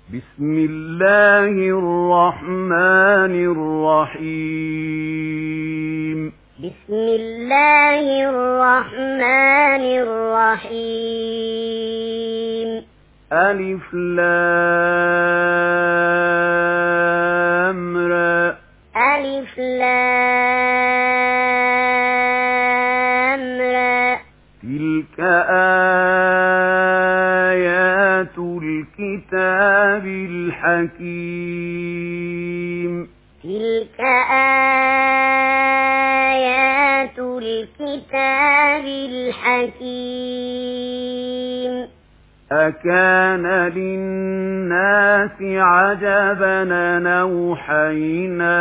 بسم الله الرحمن الرحيم بسم الله الرحمن الرحيم ألف لام را ألف لام را تلك آيات الكتاب الحكيم تلك آيات الكتاب الحكيم أكان للناس عجبا أن أوحينا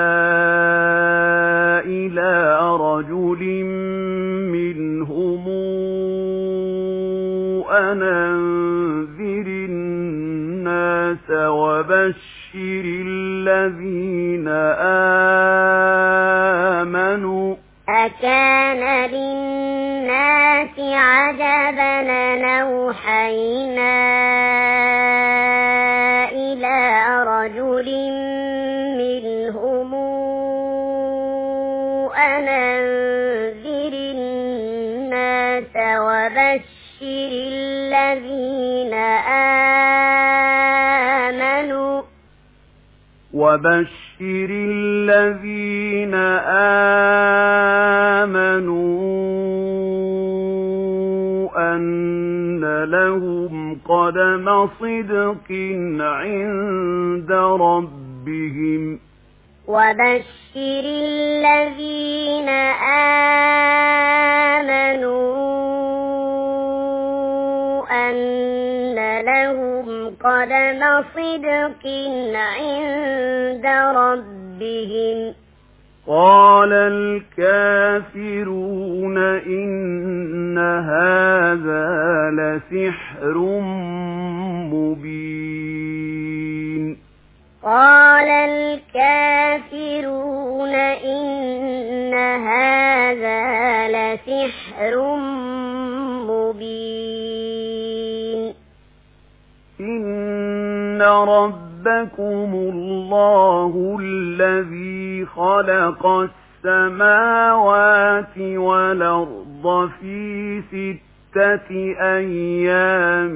إلى رجل منهم أن أنذر الناس وبشر الذين آمنوا أكان للناس عجبا أن أوحينا إلى رجل منهم أن أنذر الناس وبشر الذين آمنوا أن لهم قدم صدق عند ربهم وبشر الذين آمنوا أن لهم قدم صدق عند ربهم قال الكافرون إن هذا لسحر مبين قال الكافرون إن هذا لسحر مبين إن ربكم الله الذي خلق السماوات والأرض في 6 أيام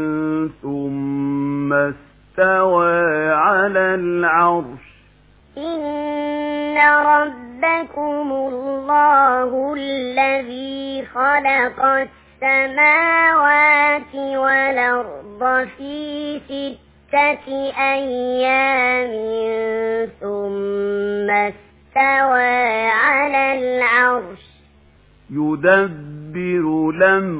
ثم استوى على العرش إن ربكم الله الذي خلق السماوات والأرض في 6 أيام ثم استوى على العرش يدبر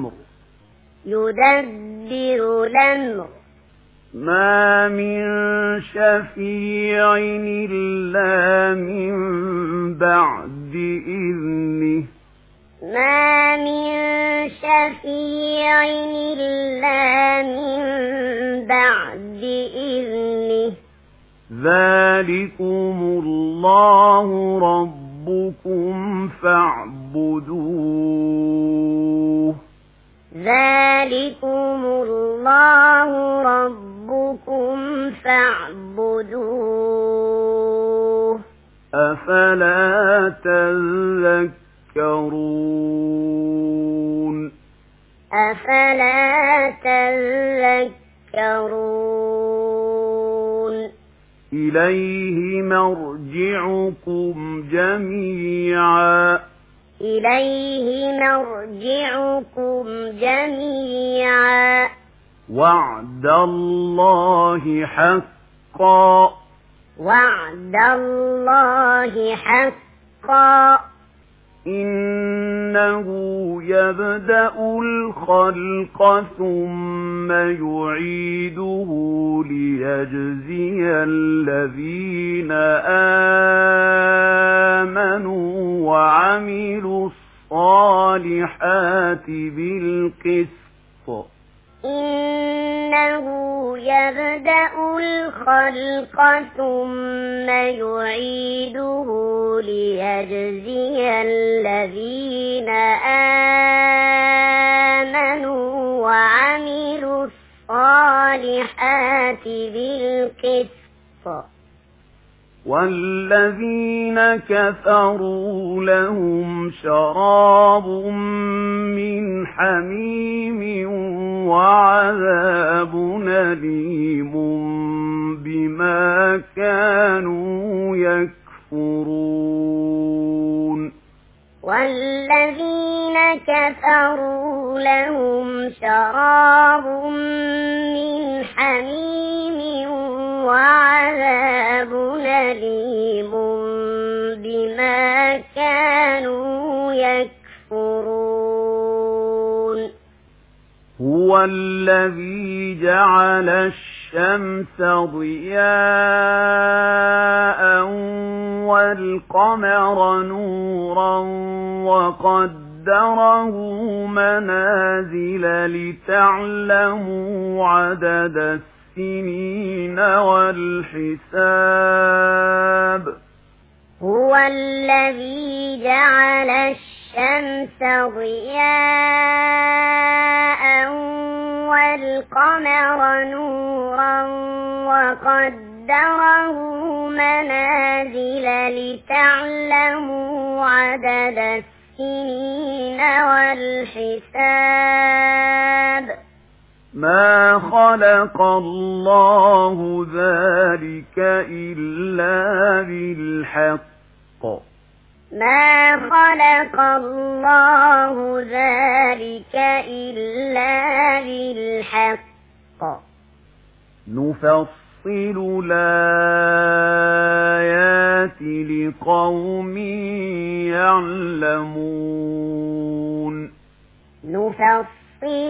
الأمر ما من شفيع إلا من بعد إذنه ما من شفيع إلا من بعد إذنه ذلكم الله ربكم فاعبدوه ذلكم الله ربكم فاعبدوه أفلا تذكرون أفلا تذكرون إليه مرجعكم جميعا إليه مرجعكم جميعا وعد الله حقا وعد الله حقا إنه يبدأ الخلق ثم يعيده ليجزي الذين آمنوا وعملوا الصالحات بالقسط إنه يبدأ الخلق ثم يعيده ليجزي الذين آمنوا وعملوا الصالحات الصالحات بالقسط والذين كفروا لهم شراب من حميم وعذاب أليم بما كانوا يكفرون والذين كفروا لهم شراب من حميم وعذاب أليم بما كانوا يكفرون هو الذي جعل الشمس ضياء والقمر نورا وقدره منازل لتعلموا عدد السنين والحساب هو الذي جعل الشمس ضياء والقمر نورا وقدره منازل لتعلموا عدد السنين والحساب ما خلق الله ذلك إلا بالحق ما خلق الله ذلك إلا بالحق نفصل الآيات لقوم يعلمون نفصل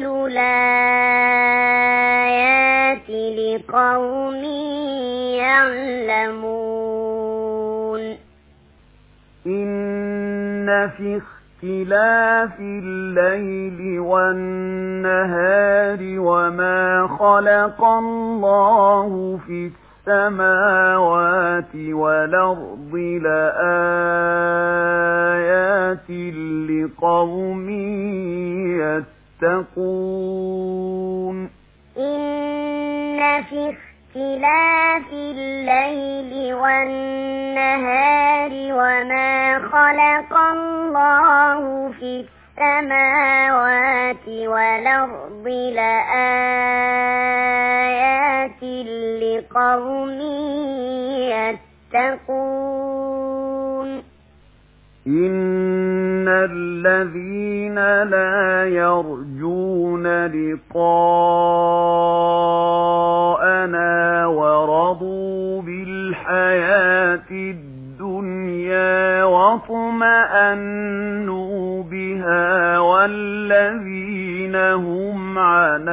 الآيات لقوم يعلمون إن في اختلاف الليل والنهار وما خلق الله في السماوات والأرض لآيات لقوم يتقون إن في اختلاف الليل والنهار وما خلق الله في السماوات والأرض لآيات لقوم يتقون إن الذين لا يرجون لقاءنا ورضوا بالحياة الدنيا واطمأنوا بها والذين هم عن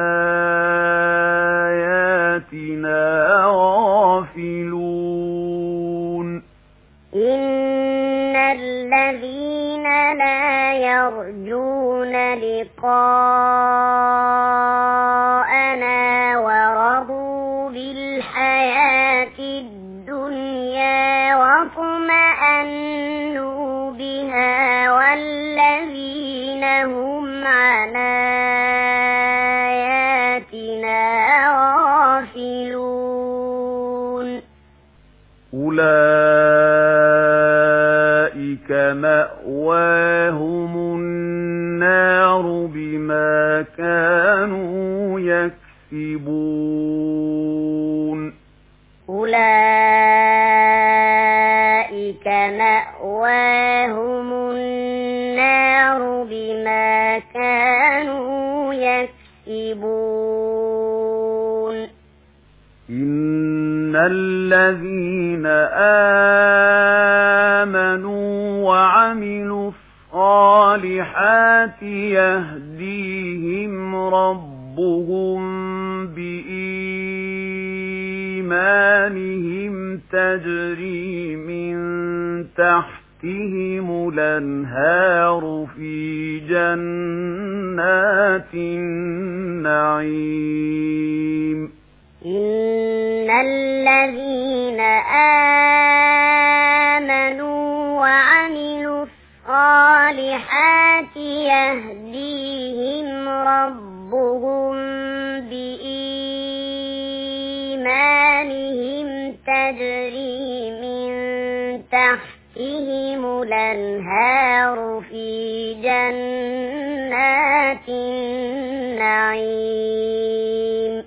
آياتنا غافلون إن الذين لا يرجون لقاءنا ورضوا بالحياة الدنيا واطمأنوا بها والذين هم عن آياتنا غافلون أولئك مأواهم النار بما كانوا يكسبون أولئك مأواهم النار بما كانوا يكسبون إن الذين آمنوا وعملوا الصالحات يهديهم ربهم بإيمانهم تجري من تحتهم الأنهار في جنات النعيم إن الذين آمنوا وعملوا الصالحات يهديهم ربهم بإيمانهم تجري من تحتهم الأنهار في جنات النعيم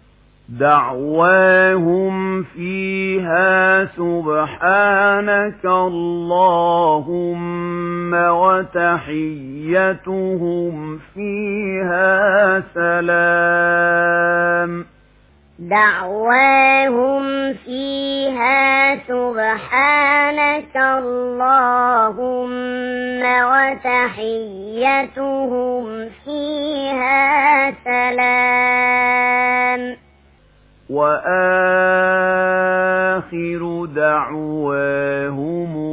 دعواهم فيها سبحانك اللهم وتحيتهم فيها سلام دعواهم فيها سبحانك اللهم وتحيتهم فيها سلام وآخر دعواهم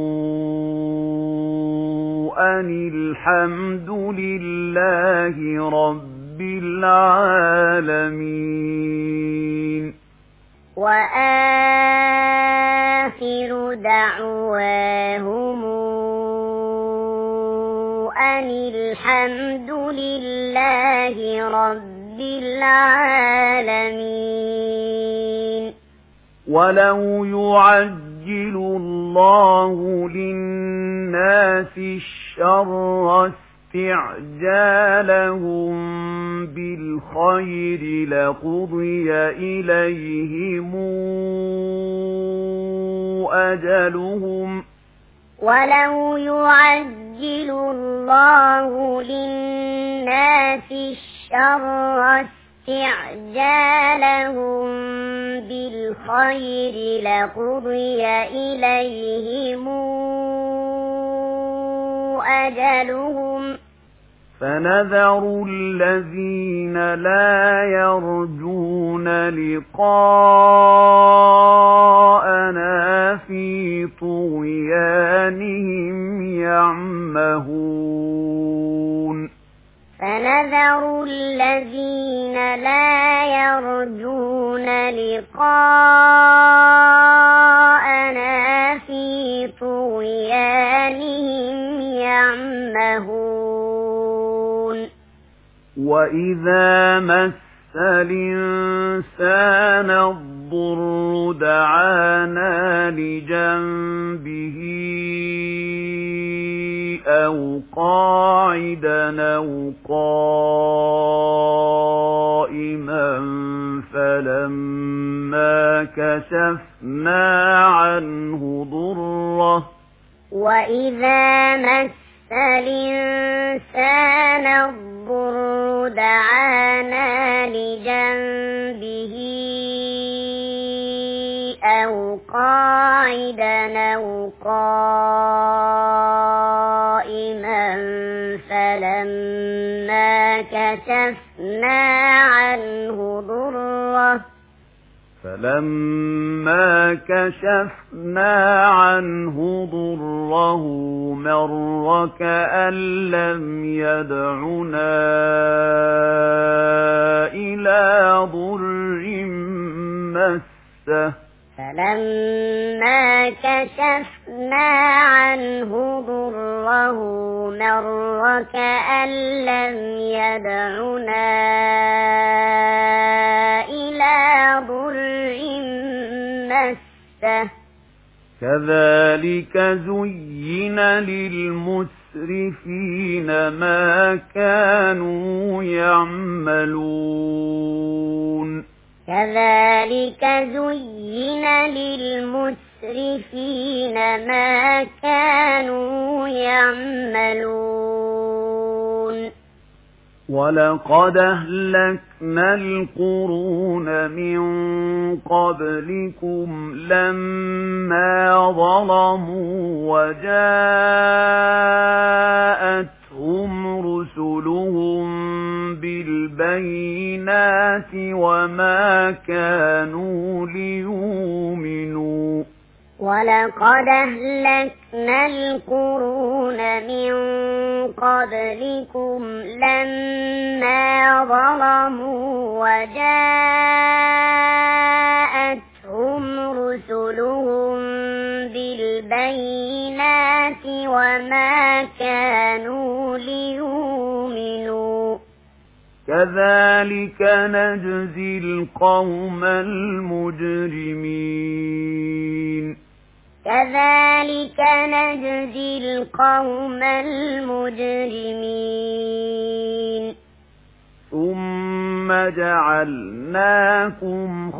أن الحمد لله رب العالمين وآخر دعواهم أن الحمد لله رب العالمين ولو يعجل الله للناس الشر استعجالهم بالخير لقضي إليهم أجلهم ولو يعجل الله للناس الشر استعجالهم بالخير لقضي إليهم أجلهم فنذر الذين لا يرجون لقاءنا في طغيانهم يعمهون فنذر الذين لا يرجون لقاءنا في طغيانهم يعمهون وإذا مس الإنسان الضر دعانا لجنبه أو قاعدا أو قائما فلما كشفنا عنه ضره وإذا مس الإنسان الضر دعانا لجنبه أو قاعدا أو قائما فلما كشفنا عنه ضره مر كأن لم يدعنا إلى ضر مسه فلما كشفنا عنه ضره مر كأن لم يدعنا إلى ضر مسه كذلك زين للمسرفين ما كانوا يعملون كذلك زين للمسرفين ما كانوا يعملون ولقد أهلكنا القرون من قبلكم لما ظلموا وجاءتهم رسلهم بالبينات وما كانوا ليؤمنوا ولقد أهلكنا القرون من قبلكم لما ظلموا وجاءتهم رسلهم بالبينات وما كانوا ليؤمنوا كذلك نجزي القوم المجرمين كذلك نجزي القوم المجرمين ثم جعلناكم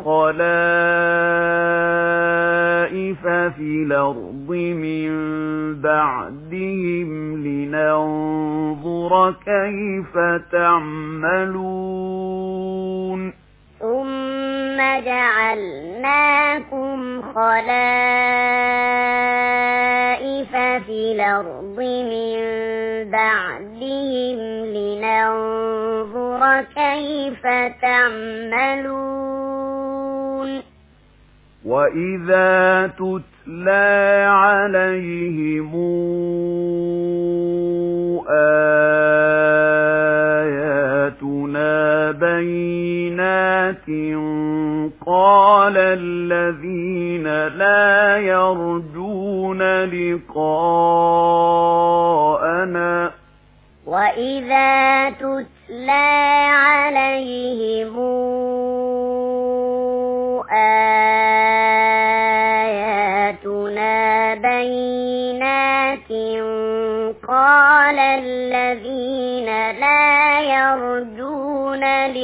خلائف في الأرض من بعدهم لننظر كيف تعملون ثم جعلناكم خلائف في الأرض من بعدهم لننظر كيف تعملون وإذا تتلى عليهم آياتنا بينات قال الذين لا يرجون لقاءنا وإذا تتلى عليهم آياتنا بينات قال الذين لا يرجون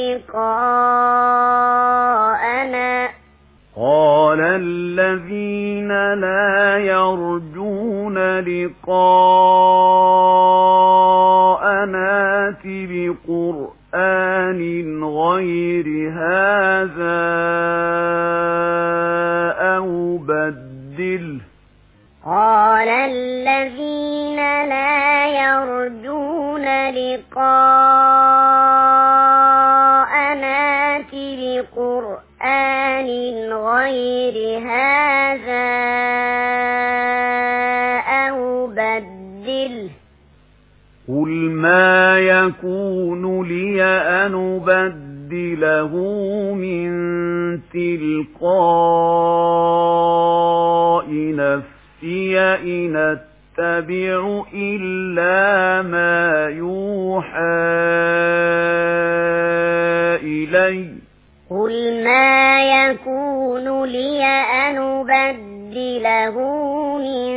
لقاءنا بقرآن غير هذا أو بدله قال الذين لا يرجون لقاءنا بقرآن غير هذا أو بدله قل ما يكون لي أن أبدله من تلقاء نفسي إن أتبع إلا ما يوحى إلي قل ما يكون لي أن أبدله من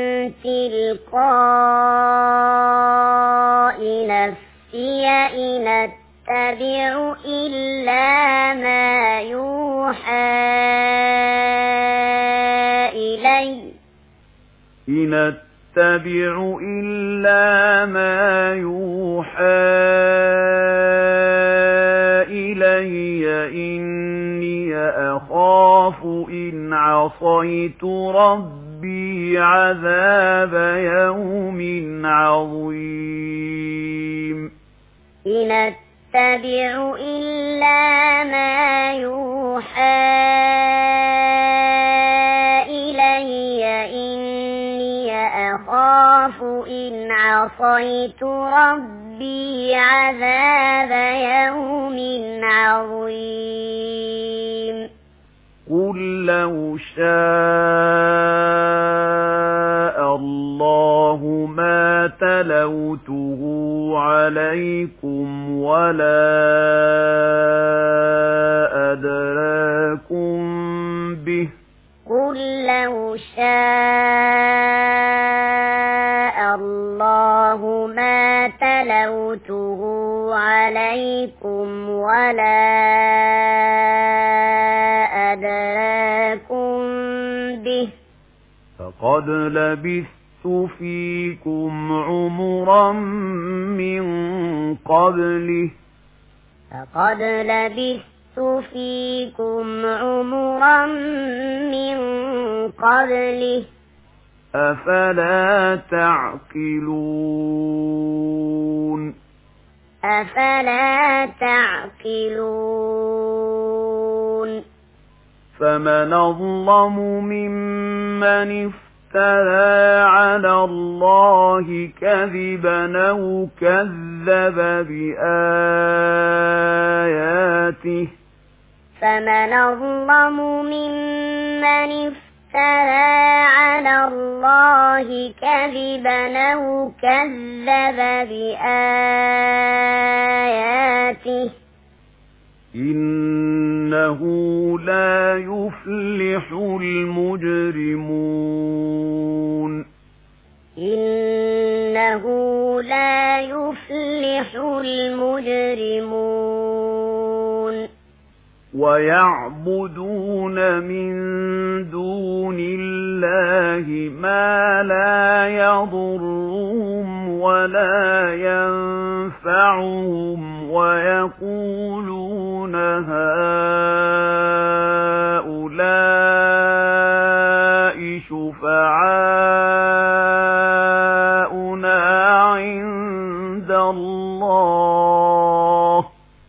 تلقاء نفسي إن أتبع إلا ما يوحى إلي إن أتبع إلا ما يوحى إلي إني أخاف إن عصيت ربي عذاب يوم عظيم إن أتبع إلا ما يوحى إلي إني أخاف إن عصيت ربي عذاب يوم عظيم قل لو شاء الله ما تلوته عليكم ولا أدراكم به قل لو شاء الله ما تلوته عليكم ولا أدراكم به فقد لبثت فيكم عمرا من قبله فقد لبثت فيكم عمرا من قبله أفلا تعقلون أفلا تعقلون فمن أظلم ممن افترى على الله كذبا أو كذب بآياته فمن أظلم ممن افترى على الله كذبا أو كذب بآياته إنا إنه لا يفلح المجرمون إنه لا يفلح المجرمون ويعبدون من دون الله ما لا يضرهم ولا ينفعهم ويقولون هؤلاء شفعاؤنا عند الله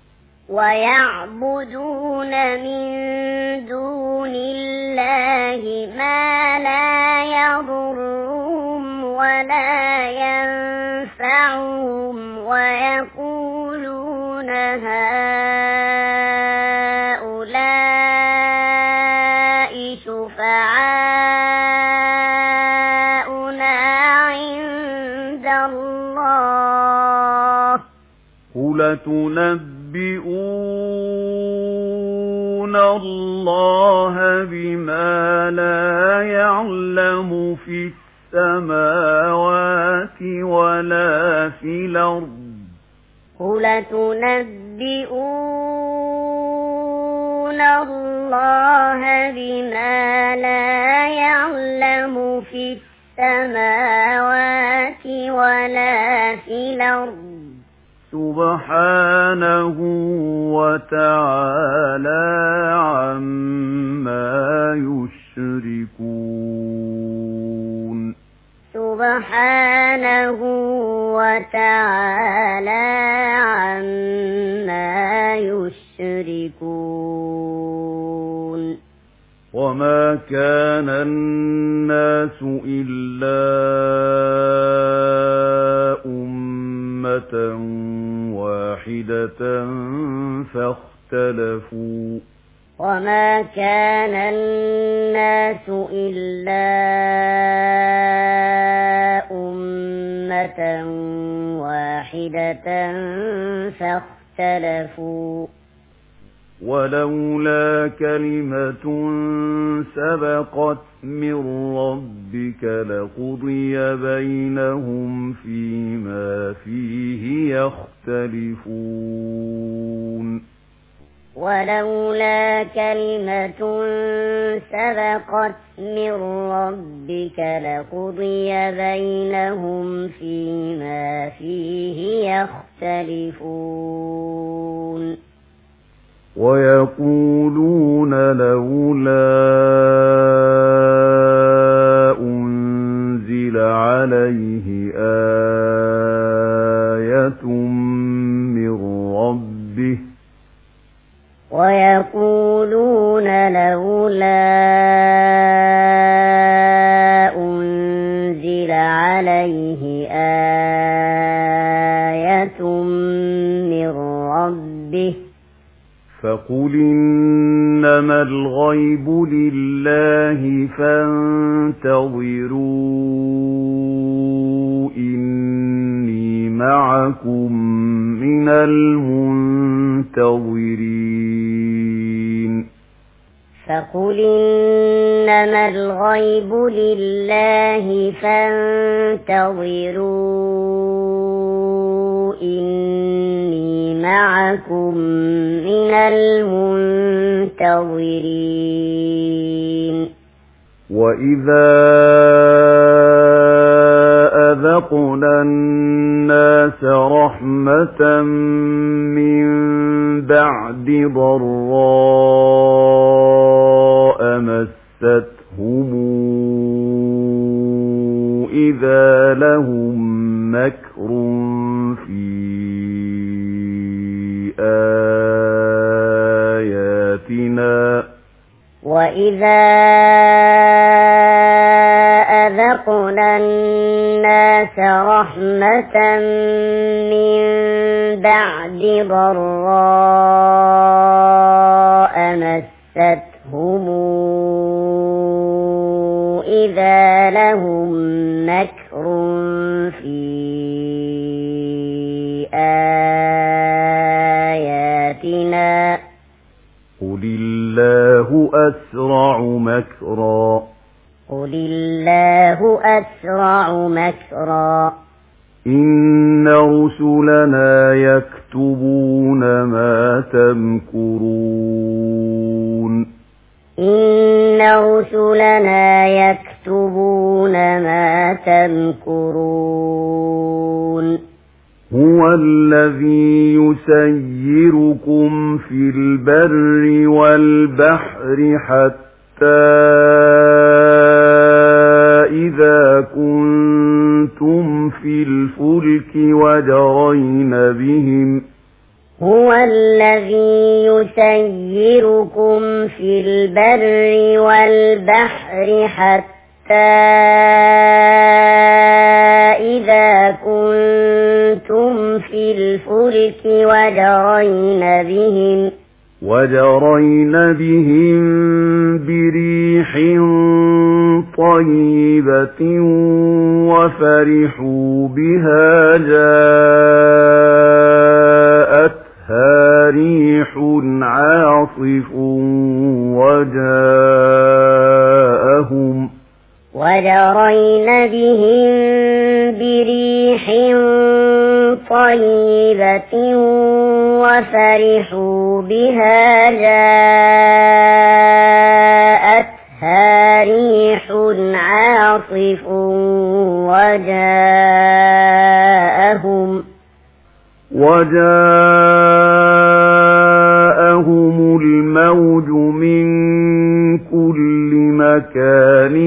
ويعبدون من دون الله ما لا يضرهم ولا ينفعهم ويقولون هؤلاء شفعاؤنا عند الله قل تنبئون الله بما لا يعلم في السماوات ولا في الأرض قل تنبئون الله بما لا يعلم في السماوات ولا في الأرض سبحانه وتعالى عما يشركون سبحانه وتعالى عما يشركون وما كان الناس إلا أمة واحدة فاختلفوا وما كان الناس إلا أمة واحدة فاختلفوا ولولا كلمة سبقت من ربك لقضي بينهم فيما فيه يختلفون ولولا كلمة سبقت من ربك لقضي بينهم فيما فيه يختلفون ويقولون لولا أنزل عليه آية من ربه ويقولون لولا أنزل عليه آية من ربه فقل إنما الغيب لله فانتظروا إني معكم من المنتظرين فقل إنما الغيب لله فانتظروا إني معكم من المنتظرين وإذا أذقنا الناس رحمة من بعد ضراء مستهم إذا لهم مكر في آياتنا وإذا أذقنا الناس رحمة من بعد ضراء مستهم إذا لهم مكر في آياتنا قل أسرع مكرا قل الله أسرع مكرا إن رسلنا يكتبون ما تمكرون إن رسلنا يكتبون ما تمكرون هو الذي يسيركم في البر والبحر حتى إذا كنتم في الفلك هو الذي يسيركم في البر والبحر حتى إذا كنتم في الفلك وجرين بهم بريح طيبة وفرحوا بها جاءتها ريح عاصف وجرين بهم بريح طيبة وفرحوا بها جاءتها ريح عاصف وجاءهم الموج من كل مكان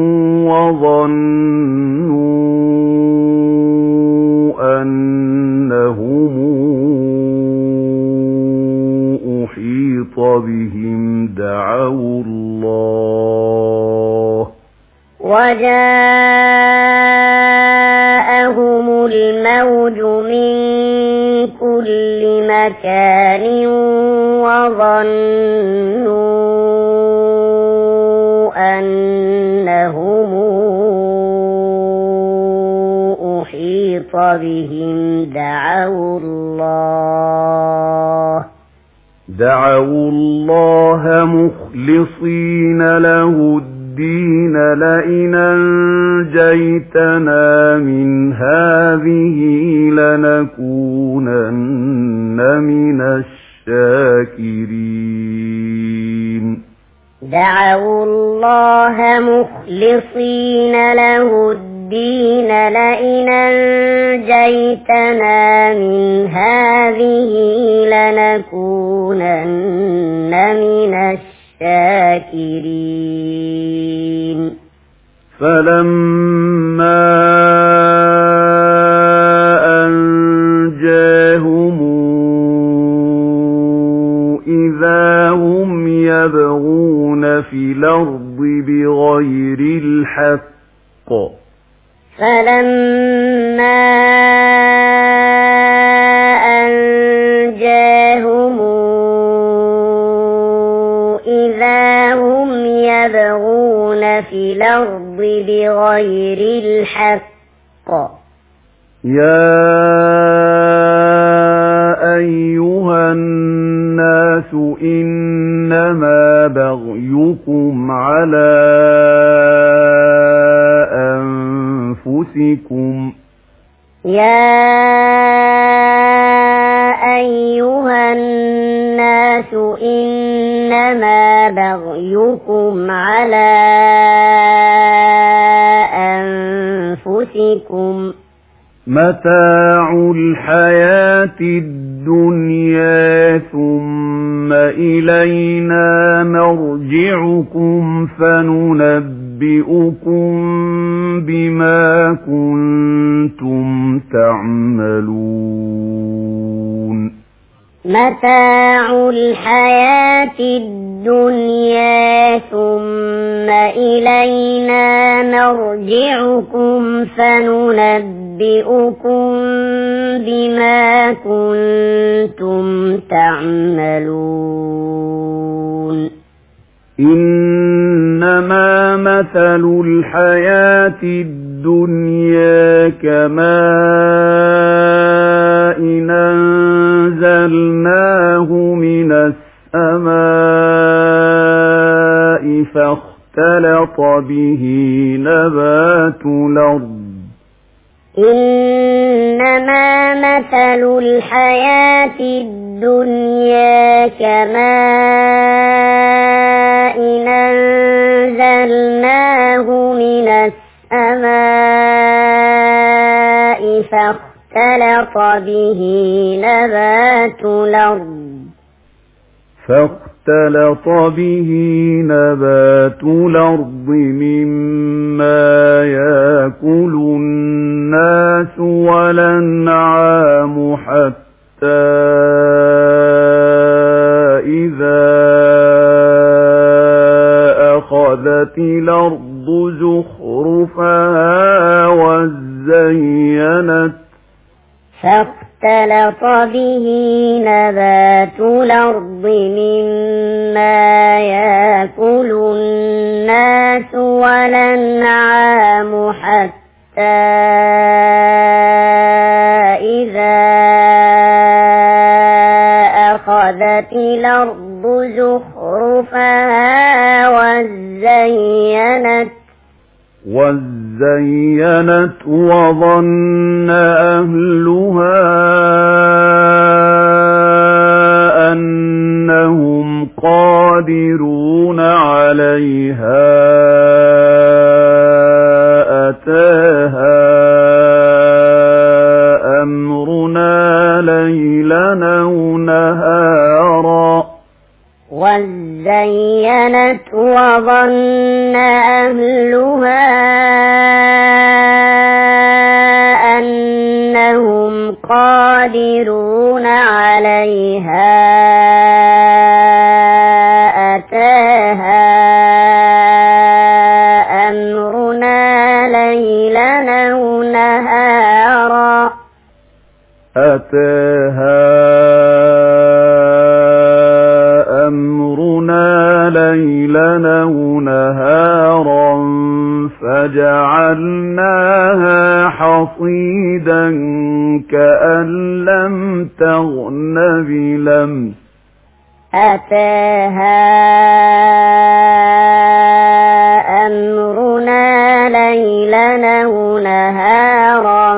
وظنوا أنهم أحيط بهم وجاءهم الموج من كل مكان وظنوا أنهم أحيط بهم دعوا الله مخلصين له الدين لئن أنجيتنا من هذه لنكونن من الشاكرين دعوا الله مخلصين له الدين لئن أنجيتنا من هذه لنكونن من الشاكرين فلما أنجاهم إذا هم يبغون في الأرض بغير الحق فلما أنجاهم إذا هم يبغون في الأرض بغير الحق يا أيها الناس إنما بغيكم على أنفسكم يا أيها الناس إنما بغيكم على أنفسكم متاع الحياة الدنيا ثم إلينا مرجعكم فننبئكم بما كنتم تعملون متاع الحياة الدنيا ثم إلينا مرجعكم فننبئكم بما كنتم تعملون إنما مثل الحياة الدنيا كماء أنزلناه من السماء فاختلط به نبات الأرض إنما مثل الحياة الدنيا كماء أنزلناه من السماء فاختلط به نبات الأرض مما يأكل الناس والأنعام حتى إذا أخذت الأرض زخرفها وزينت فاختلط به نبات الأرض مما يأكل الناس والأنعام حتى إذا أخذت الأرض زخرفها وزينت وظن أهلها أنهم قادرون عليها أتاها أمرنا ليلا أو نهارا وزينت وظن أهلها أنهم قادرون عليها أتاها أمرنا ليلا أو نهارا فجعلناها حصيدا كأن لم تغن بلمس أتاها أمرنا ليلا أو نهارا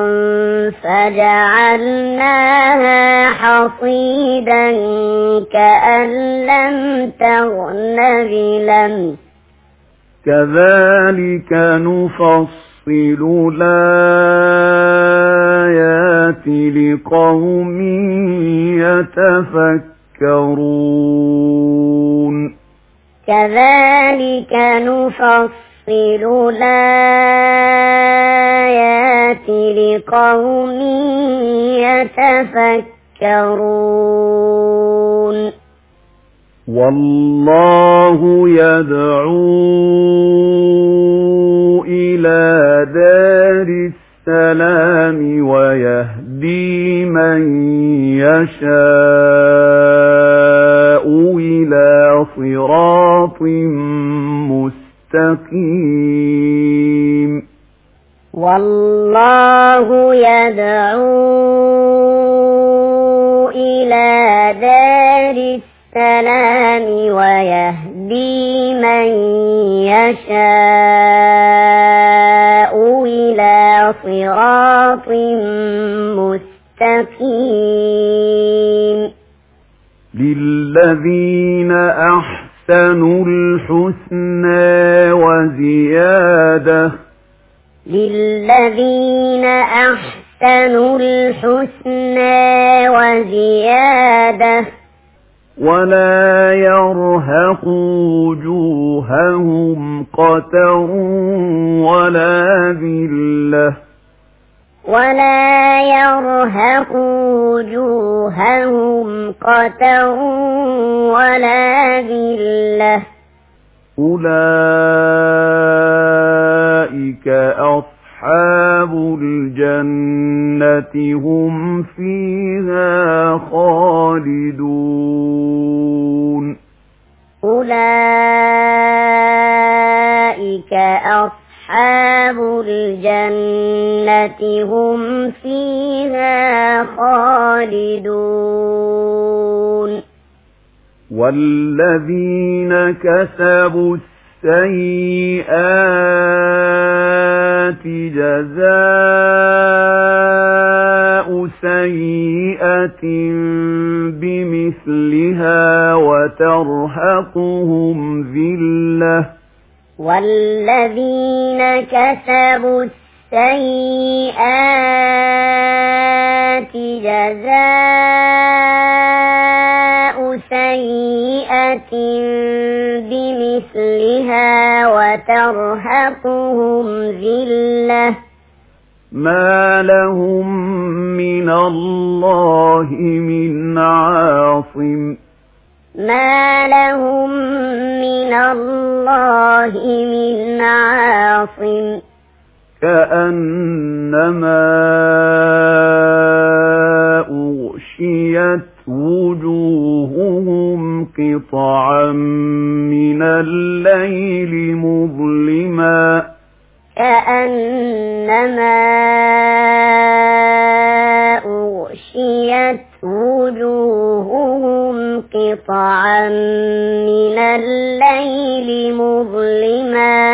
فجعلناها حصيدا كأن لم تغن بلمس كذلك نفصل الآيات لقوم يتفكرون كذلك نفصل الآيات لقوم يتفكرون والله يدعو إلى دار السلام ويهدي من يشاء إلى صراط مستقيم والله يدعو إلى دار السلام ويهدي من يشاء إلى صراط مستقيم للذين أحسنوا الحسنى وزيادة للذين أحسنوا الحسنى وزيادة ولا يرهق وجوههم قتر ولا ذلة ولا يرهق وجوههم قتر ولا ذلة أولئك أصحاب الجنة هم فيها خالدون أولئك أصحاب الجنة هم فيها خالدون والذين كسبوا السيئات جزاء سيئة بمثلها وترهقهم ذلة والذين كسبوا السيئات جزاء سيئة بمثلها وترهقهم ذلة ما لهم من الله من عاصم ما لهم من الله من عاصم كأنما أغشيت وجوههم قطعا من الليل مظلما كأنما أغشيت وجوههم قطعا من الليل مظلما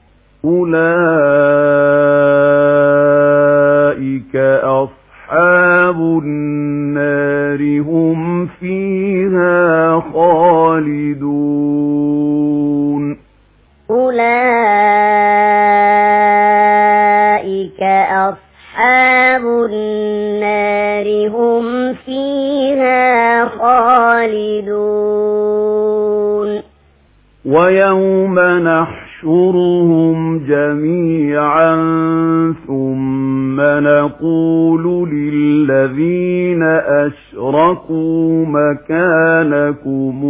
أولئك أصحاب النار هم فيها خالدون أولئك أصحاب النار هم فيها خالدون ويوم نحشرهم جميعا ثم نقول للذين أشركوا مكانكم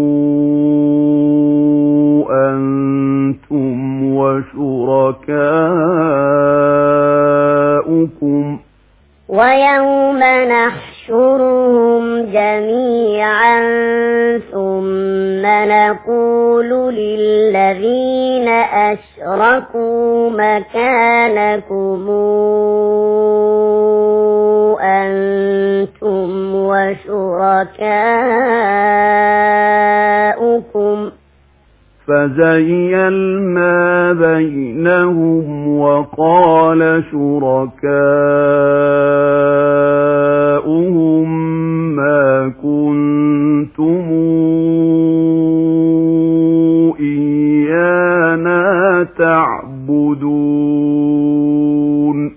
أنتم وشركاؤكم ويوم نحشرهم جميعا ثم نقول للذين أشركوا مكانكم أنتم وشركاؤكم فزيلنا بينهم وقال شركاؤهم ما كنتم إيانا تعبدون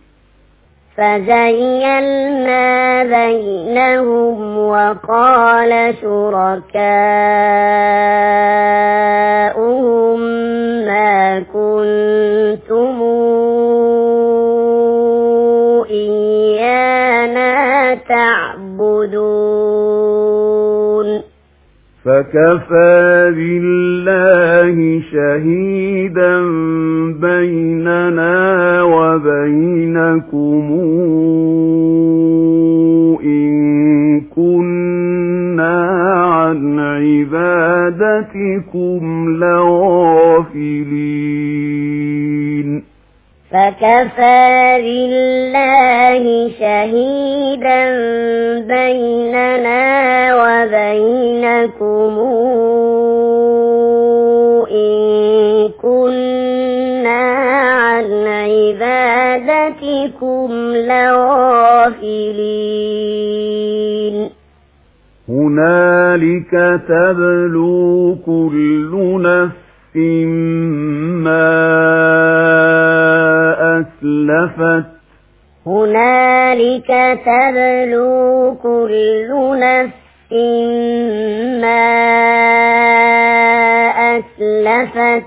فزيلنا بينهم وقال شركاؤهم ما كنتم إيانا تعبدون فكفى بالله شهيدا بيننا وبينكم إن كنا عن عبادتكم لغافلين فكفى بالله شهيدا بيننا وبينكم إن كنا عن عبادتكم لغافلين هنالك تبلو كل نفس ما أسلفت هنالك تبلو كل نفس ما أسلفت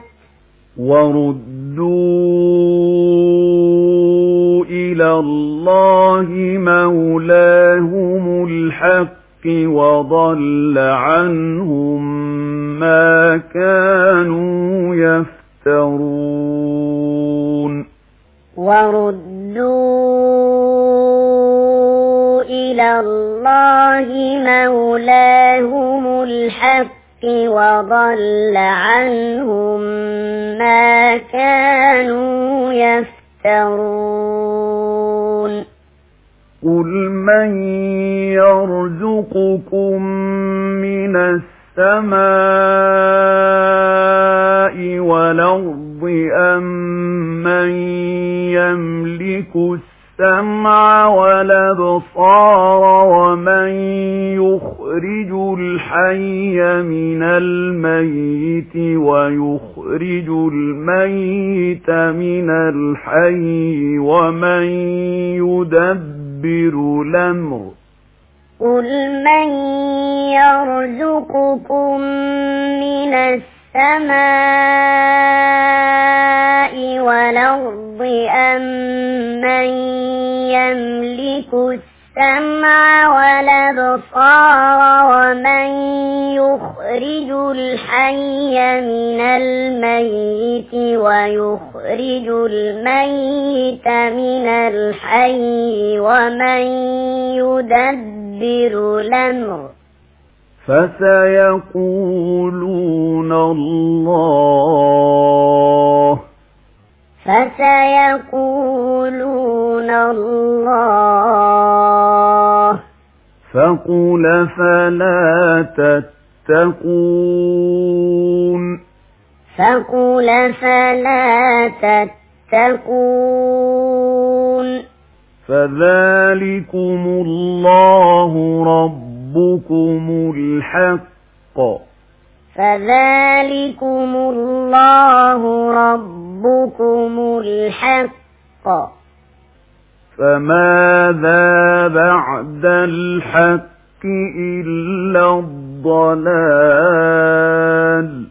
وردوا إلى الله مولاهم الحق وضل عنهم ما كانوا يفترون وردوا إلى الله مولاهم الحق وضل عنهم ما كانوا يفترون قل من يرزقكم من السماء والأرض أمن يملك السمع والأبصار ومن يخرج الحي من الميت ويخرج الميت من الحي ومن يدبر الأمر قل من يرزقكم من السماء والأرض أمن يملك السمع والأبصار ومن يخرج الحي من الميت ويخرج الميت من الحي ومن يدبر الأمر فسيقولون الله فقل فلا تتقون فذلكم الله ربكم الحق فماذا بعد الحق إلا الضلال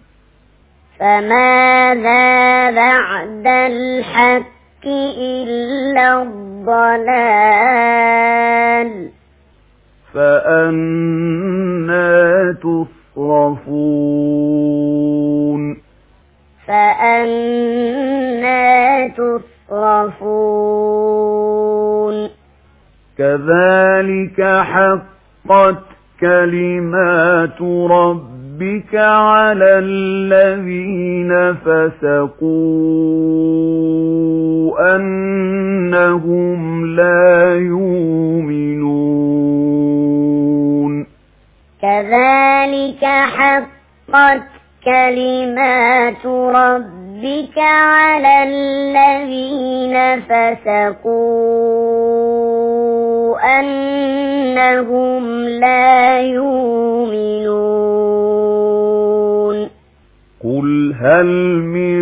فأنى تصرفون كذلك حقت كلمات ربك على الذين فسقوا أنهم لا يؤمنون كذلك حقت كلمات ربك على الذين فسقوا أنهم لا يؤمنون قل هل من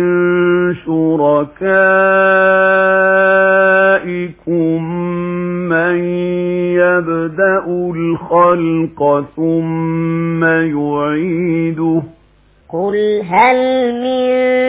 شركائكم من يبدأ الخلق ثم يعيده قل هل من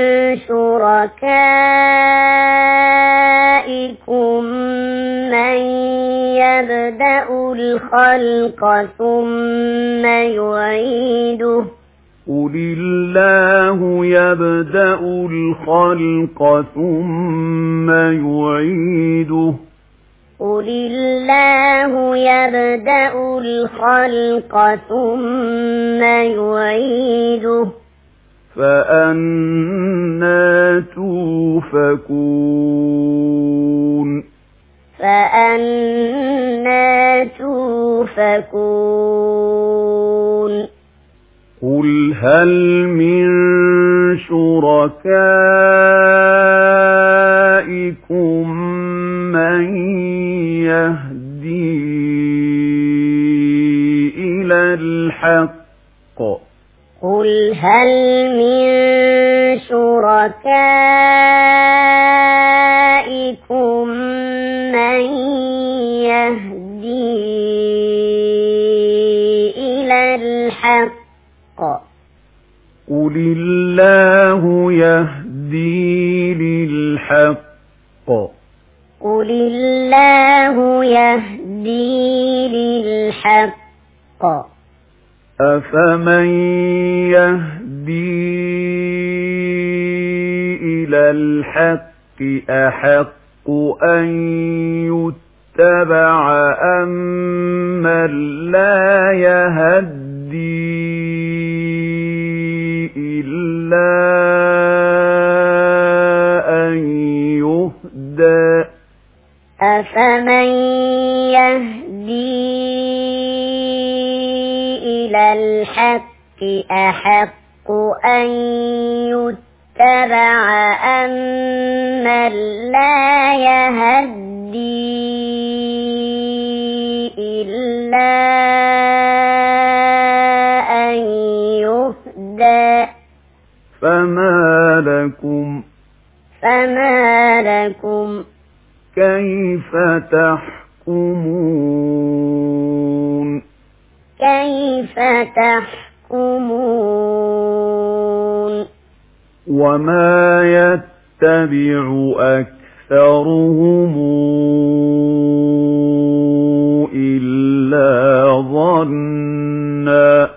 شركائكم من يبدأ الخلق ثم يعيده قل الله يبدأ الخلق ثم يعيده قل الله يبدأ الخلق ثم يعيده فأنى توفكون قل هل من شركائكم من يهدي إلى الحق قل هل من شركائكم من يهدي إلى الحق قل الله يهدي للحق قل الله يهدي للحق أفمن يهدي إلى الحق أحق أن يتبع أمن لا يهدي إلا أن يهدى أفمن يهدي إلى الحق أحق أن يتبع أم من لا يهدي إلا أن يهدى فما لكم كيف تحكمون وما يتبع أكثرهم إلا ظنا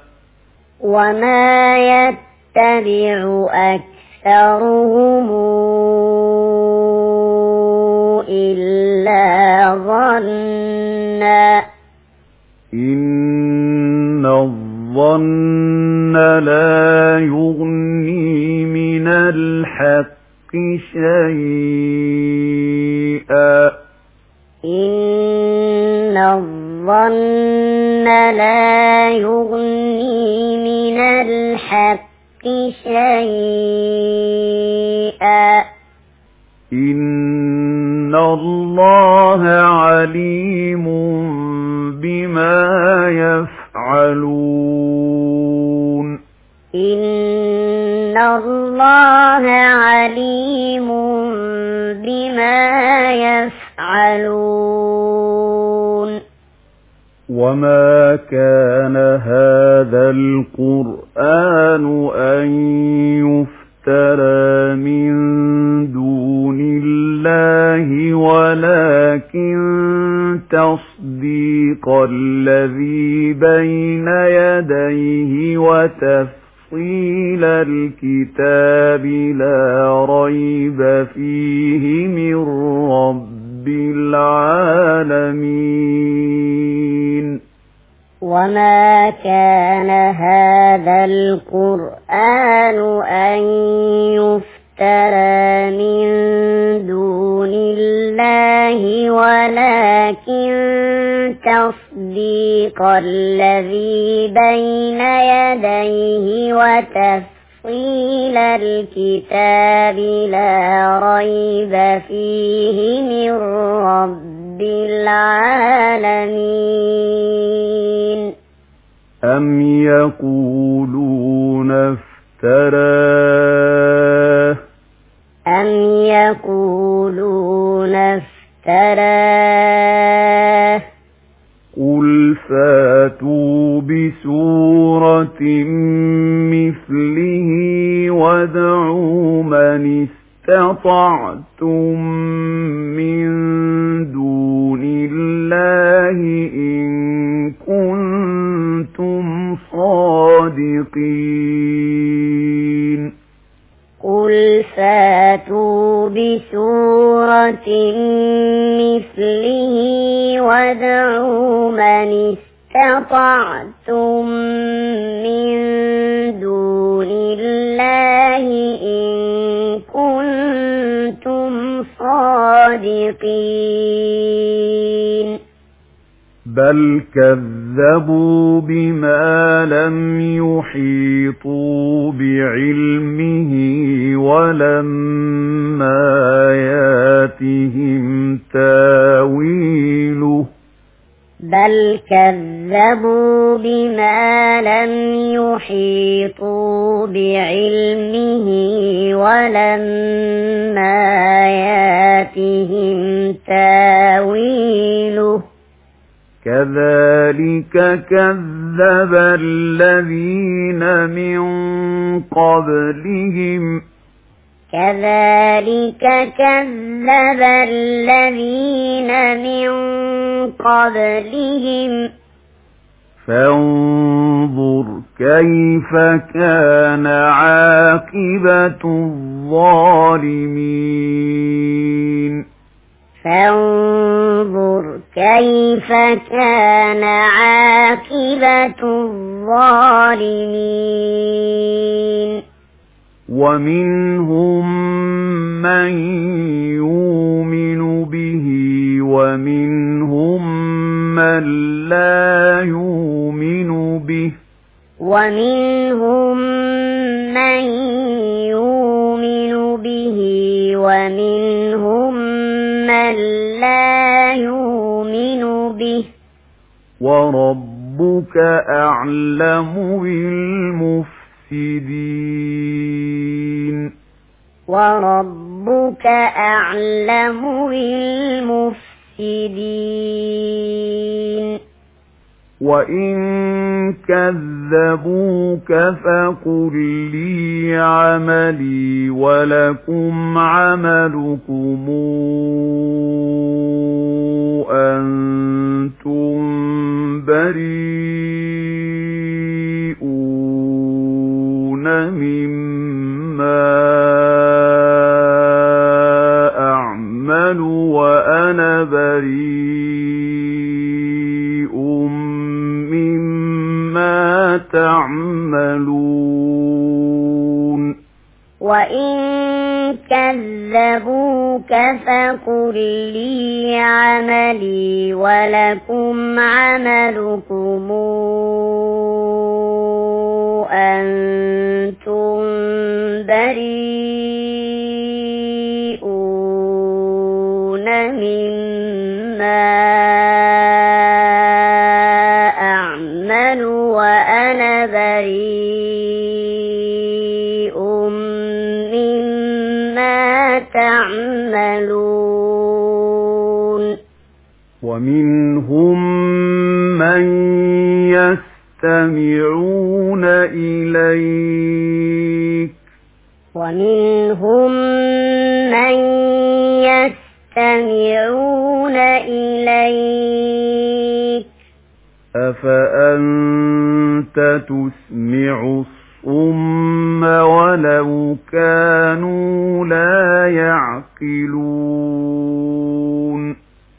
إن الظن لا يغني من الحق شيئا إن الله عليم بما يفعلون وما كان هذا القرآن أن يفترى من دون الله ولكن تصديق الذي بين يديه وتفصيل الكتاب لا ريب فيه من رب العالمين وما كان هذا القرآن أن يفترى من دون الله ولكن تصديق الذي بين يديه وتفصيل الكتاب لا ريب فيه من رب العالمين أم يقولون افتراه قل فاتوا بسورة مثله وادعوا من استطعتم من دون الله إن كنتم صادقين قل فاتوا بسورة مثله وادعوا من استطعتم من دون الله إن كنتم صادقين بل كذبوا بما لم يحيطوا بعلمه ولما ياتهم تاويله بل كذبوا بما لم يحيطوا بعلمه ولما ياتهم تاويله كذلك كذب الذين من قبلهم فانظر كيف كان عاقبة الظالمين ومنهم من يؤمن به ومنهم من لا يؤمن به ومنهم من يؤمن به ومنهم من لا يؤمن به وربك أعلم بالمفسدين وربك أعلم بالمفسدين وإن كذبوك فقل لي عملي ولكم عملكم أنتم بريئون مما أعمل وأنا بريء مما تعملون وإن كذبوك فقل لي عملي ولكم عملكم أنتم بريئون مما أعمل وأنا بريء مما تعملون ومنهم من يستمعون إليك ومنهم من يستمعون إليك أفأنت تسمع الصم ولو كانوا لا يعقلون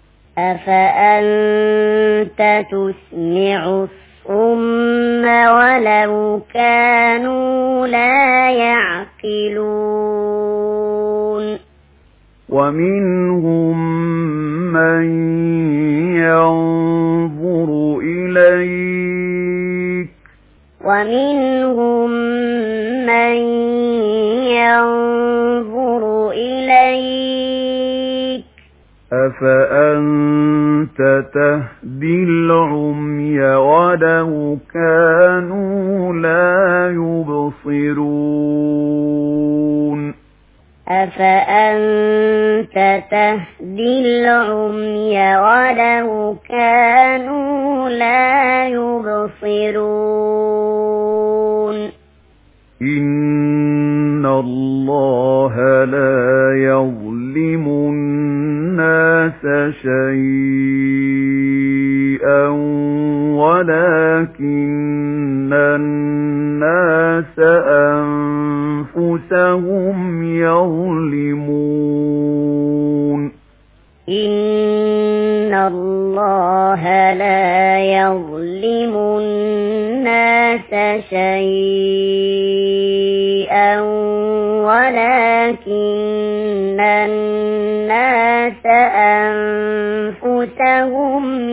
أفأنت تسمع الصم ولو كانوا لا يعقلون ومنهم من ينظر إليك ومنهم من ينظر إليك أفأنت تهدي العمي ولو كانوا لا يبصرون أفأنت تهدي العمي ولو كانوا لا يبصرون إن الله لا يظلم الناس شيئا ولكن الناس أنفسهم يظلمون إن الله لا يظلم الناس شيئا ولكن الناس أنفسهم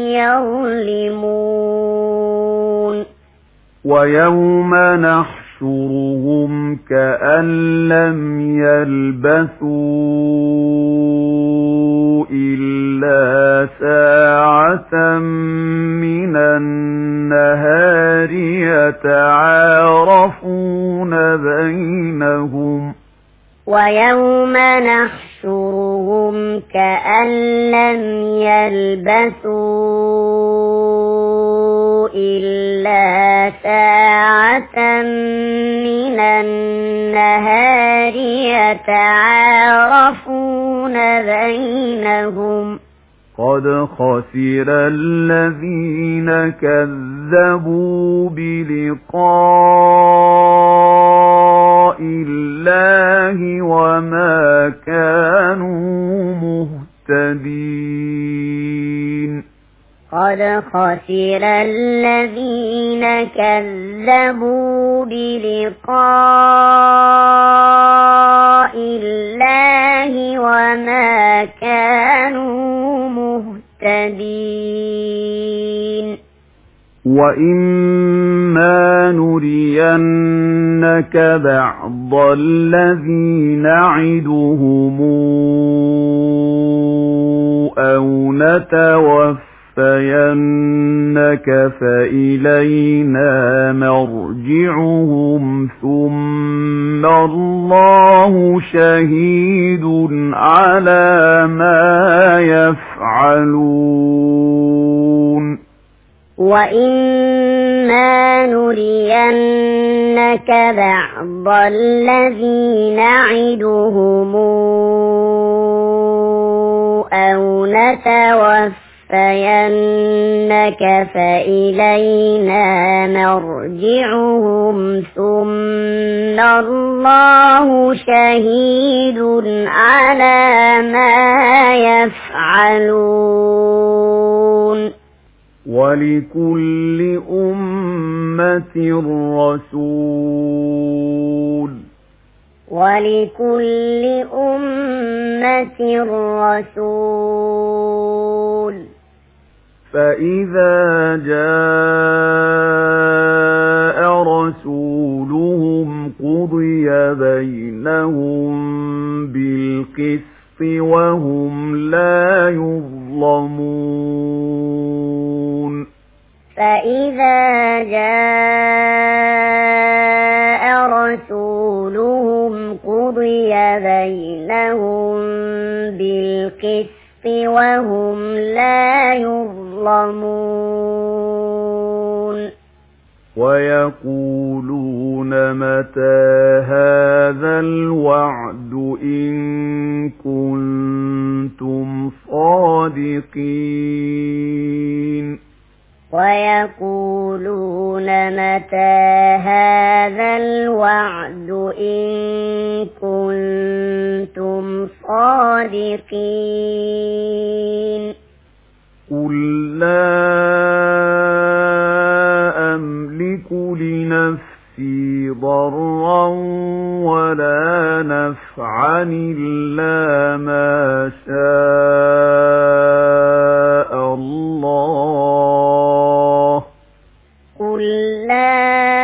يظلمون ويوم نحشرهم كأن لم يلبثوا إلا ساعة من النهار يتعارفون بينهم ويوم نحشرهم كأن لم يلبثوا إلا ساعة من النهار يتعارفون بينهم قد خسر الذين كذبوا بلقاء الله وما كانوا مهتدين قد خسر الذين كذبوا بلقاء الله وما كانوا مهتدين وَإِمَّا نُرِيَنَّكَ بَعْضَ الَّذِي نَعِدُهُمْ أَوْ نَتَوَفَّيَنَّكَ فَإِلَيْنَا مَرْجِعُهُمْ ثُمَّ اللَّهُ شَهِيدٌ عَلَى مَا يَفْعَلُونَ وَإِمَّا نُرِيَنَّكَ بَعْضَ الَّذِي نَعِدُهُمْ أَوْ نَتَوَفَّيَنَّكَ فَإِلَيْنَا مَرْجِعُهُمْ ثُمَّ اللَّهُ شَهِيدٌ عَلَى مَا يَفْعَلُونَ وَلِكُلِّ أُمَّةٍ رَّسُولٌ فَإِذَا جَاءَ رَسُولُهُمْ قُضِيَ بَيْنَهُم بِالْقِسْطِ وَهُمْ لَا يُظْلَمُونَ فَإِذَا جَاءَ رَسُولُهُمْ قُضِيَ بَيْنَهُم بِالْقِسْطِ وَهُمْ لَا يُظْلَمُونَ وَيَقُولُونَ مَتَى هَذَا الْوَعْدُ إِن كُنتُمْ صَادِقِينَ وَيَقُولُونَ مَتَى هَذَا الْوَعْدُ إِن كُنتُمْ صَادِقِينَ قُل لَّا أَمْلِكُ لِنَفْسِي ضَرًّا وَلَا نَفْعًا إِلَّا مَا شَاءَ اللَّهُ قُل لَّا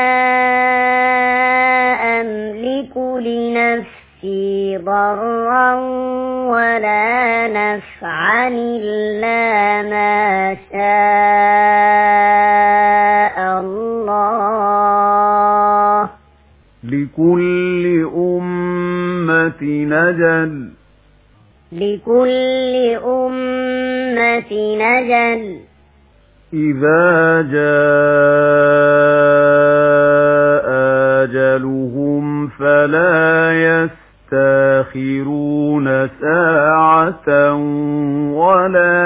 أَمْلِكُ لِنَفْسِي ضَرًّا وَلَا نَفْعًا إِلَّا مَا شَاءَ اللَّهُ لِكُلِّ أُمَّةٍ أَجَلٌ إِذَا جَاءَ أَجَلُهُمْ فَلَا يَسْتَأْخِرُونَ سَاعَةً وَلَا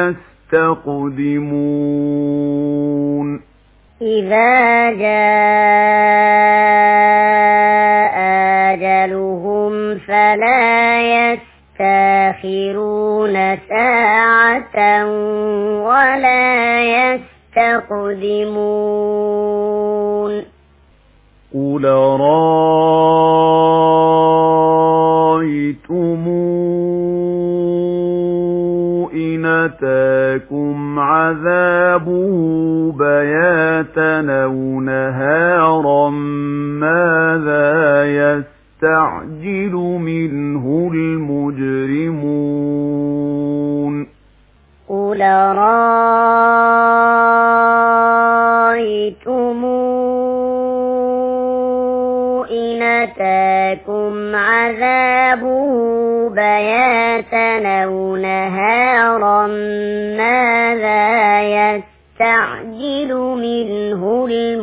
يَسْتَقْدِمُونَ إِذَا جَاءَ أَجَلُهُمْ فَلَا يَسْتَأْخِرُونَ سَاعَةً وَلَا يَسْتَقْدِمُونَ قُلْ أَرَأَيْتُمْ إِنْ أَتَاكُمْ عَذَابُهُ بَيَاتًا أَوْ نَهَارًا مَاذَا يَسْتَعْجِلُ مِنْهُ الْمُجْرِمُونَ قُلْ أَرَأَيْتُمْ إِنْ أَتَاكُمْ عَذَابُهُ بَيَاتًا أَوْ نَهَارًا مَاذَا يَسْتَعْجِلُ مِنْهُ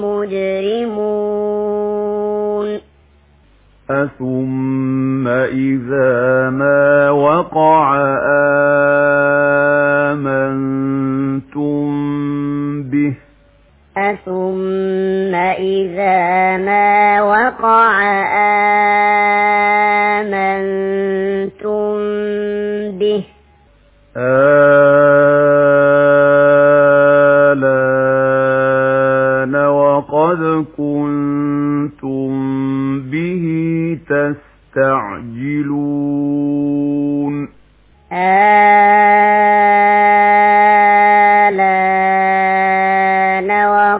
الْمُجْرِمُونَ أَثُمَّ إِذَا مَا وَقَعَ آمَنْتُمْ بِهِ أَثُمَّ إِذَا مَا وَقَعَ آمَنْتُمْ بِهِ آلَانَ وَقَدْ كُنْتُمْ بِهِ تَسْتَعْجِلُونَ آلَانَ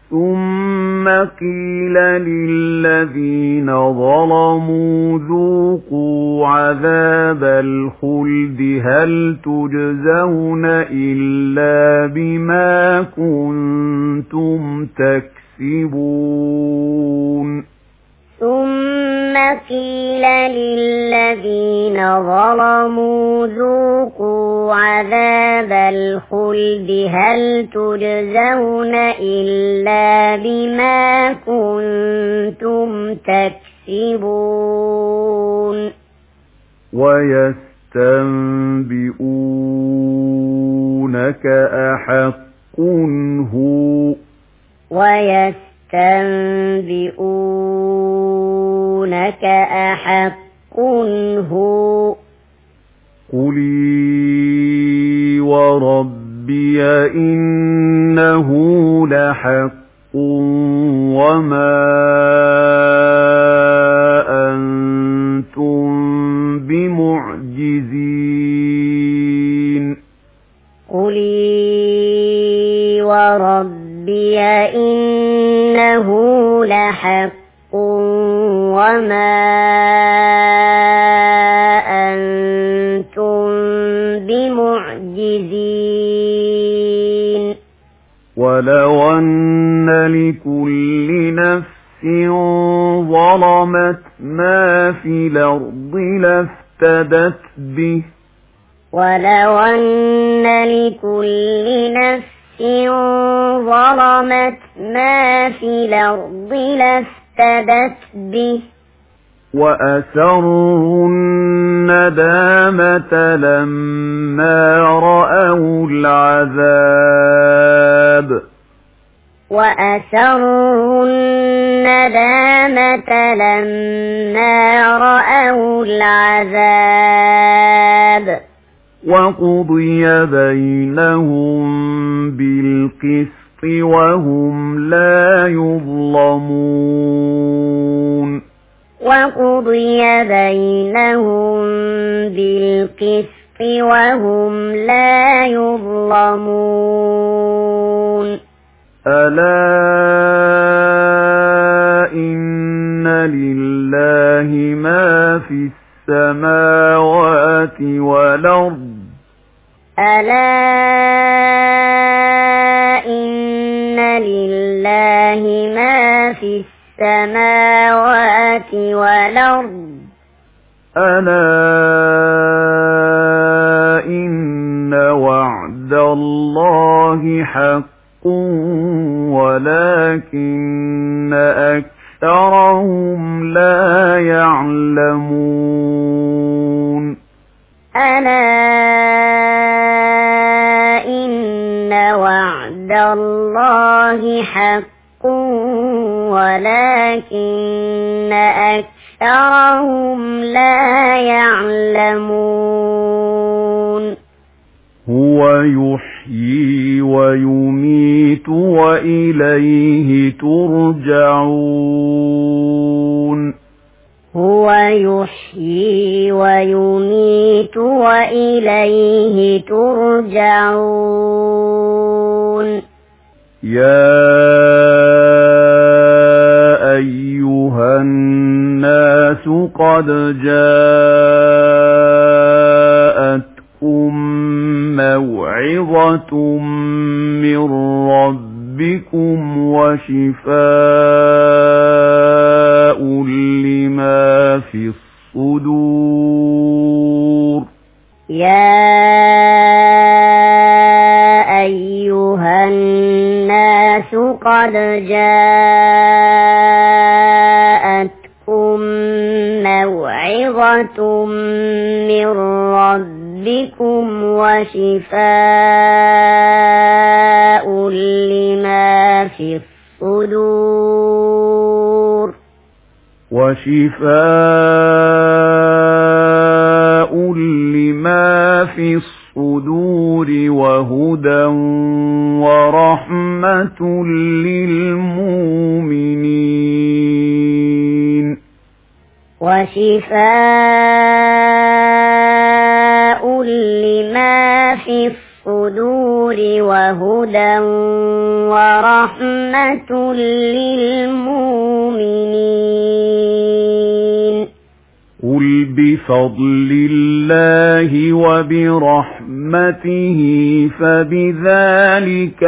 ثم قيل للذين ظلموا ذوقوا عذاب الخلد هل تجزون إلا بما كنتم تكسبون ثم قيل للذين ظلموا ذوقوا عذاب الخلد هل تجزون إلا بما كنتم تكسبون ويستنبئونك أحق هو ويستنبئونك أحق هو قل إي وربي إنه لحق وما أنتم بمعجزين قل إي وربي إنه لحق وما أنتم بمعجزين ولو أن لكل نفس ظلمت ما في الأرض لافتدت به ولو أن لكل نفس ظلمت ما في الأرض لافتدت به وأسروا الندامة لما رأوا العذاب وأسروا الندامة لما رأوا العذاب وقضي بينهم بالقسط وهم لا يظلمون وقضي بينهم بالقسط وهم لا يظلمون ألا إن لله ما في السماوات والأرض ألا إن لله ما في السماوات والأرض ألا إن وعد الله حق ولكن أكثرهم لا يعلمون ألا إن وعد الله حق ولكن أكثرهم لا يعلمون هو يحيي ويميت وإليه ترجعون هو يحيي ويميت وإليه ترجعون يا أيها الناس قد جاءتكم موعظة من ربكم وشفاء لما في الصدور يا أيها الناس قد جاءتكم موعظة من ربكم وشفاء لما في الصدور وشفاء لما في الصدور ورحمة للمؤمنين وهدى ورحمة للمؤمنين وشفاء لما في الصدور وهدى ورحمة للمؤمنين. قل بفضل الله وبرحمته فبذلك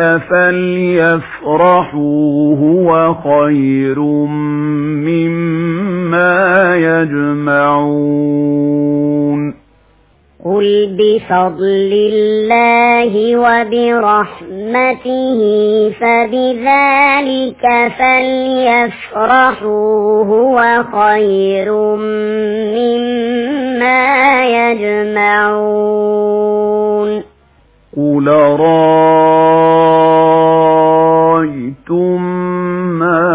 فليفرحوا هو خير مما يجمعون. قل بفضل الله وبرحمته فبذلك فليفرحوا هو خير مما يجمعون. قل رأيتم ما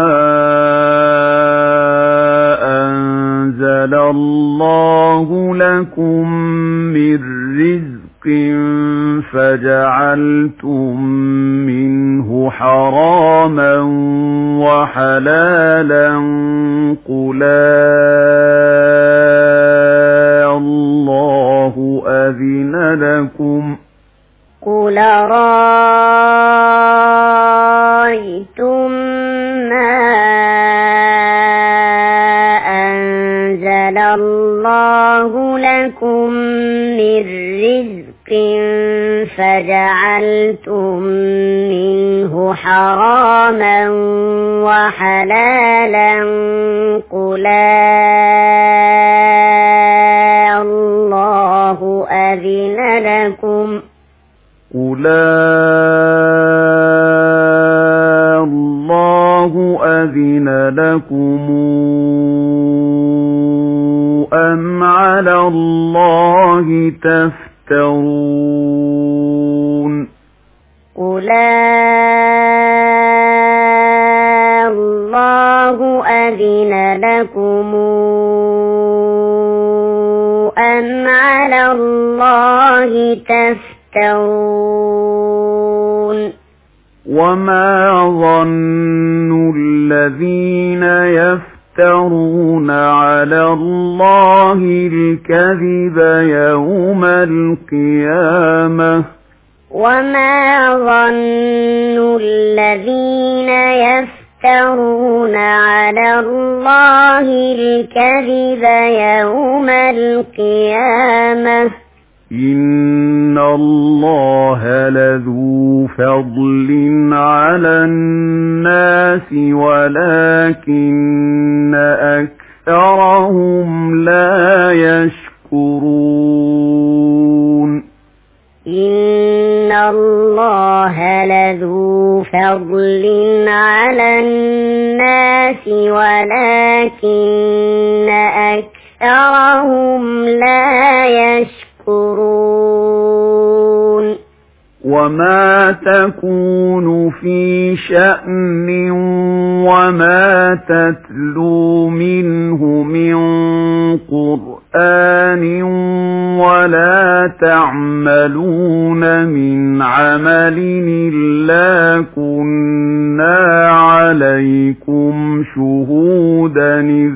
أنزل الله لكم من رزق فجعلتم منه حراما وحلالا قل الله أذن لكم قل رأيتم ما أنزل الله لكم من رزق فجعلتم منه حراما وحلالا قل الله أذن لكم قل الله أذن لكم أم على الله تفترون. قل الله أذن لكم أم على الله تفترون. وما ظن الذين يفترون على الله الكذب يوم القيامة وما ظن الذين يفترون على الله الكذب يوم القيامة إن الله لذو فضل على الناس ولكن أكثرهم لا يشكرون. إن الله لذو فضل على الناس ولكن أكثرهم لا يشكرون. وما تكون في شأن وما تتلو منه من قرآن ولا تعملون من عمل إلا كنا عليكم شهودا إذ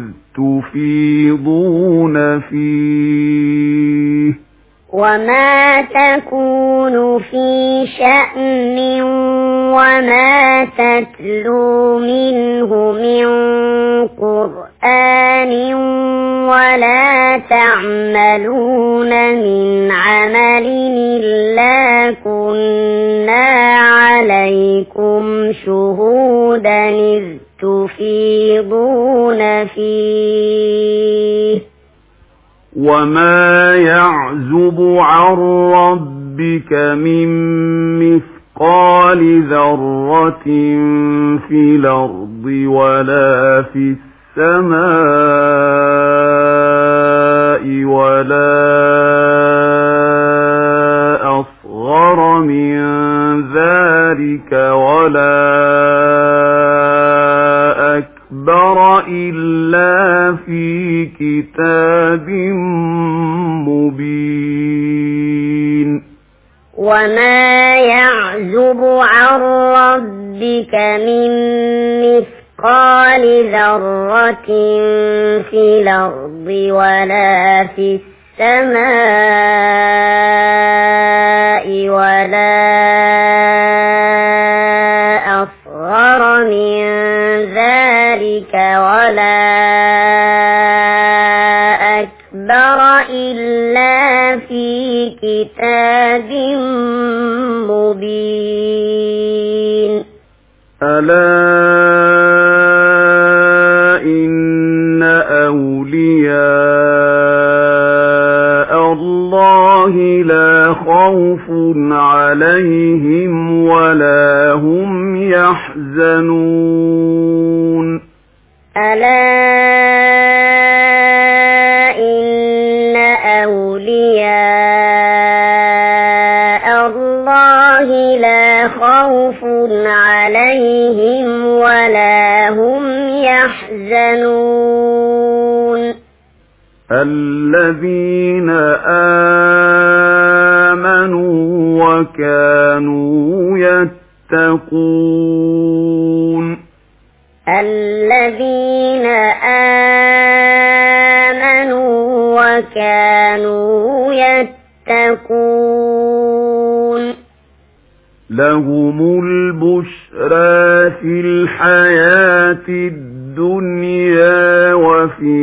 تفيضون فيه. وما تكون في شأن وما تتلو منه من قرآن ولا تعملون من عمل إلا كنا عليكم شهودا إذ تفيضون فيه. وما يعزب عن ربك من مثقال ذرة في الأرض ولا في السماء ولا أصغر من ذلك ولا أكبر إلا في كتاب مبين. وما يعزب عن ربك من مثقال ذرة في الأرض ولا في السماء ولا ذلك ولا أكبر إلا في كتاب مبين ألا إن أولياء الله لا خوف عليهم ولا هم يحزنون ألا إن أولياء الله لا خوف عليهم ولا هم يحزنون الذين آمنوا وكانوا يتقون الذين آمنوا وكانوا يتقون لهم البشرى في الحياة الدنيا وفي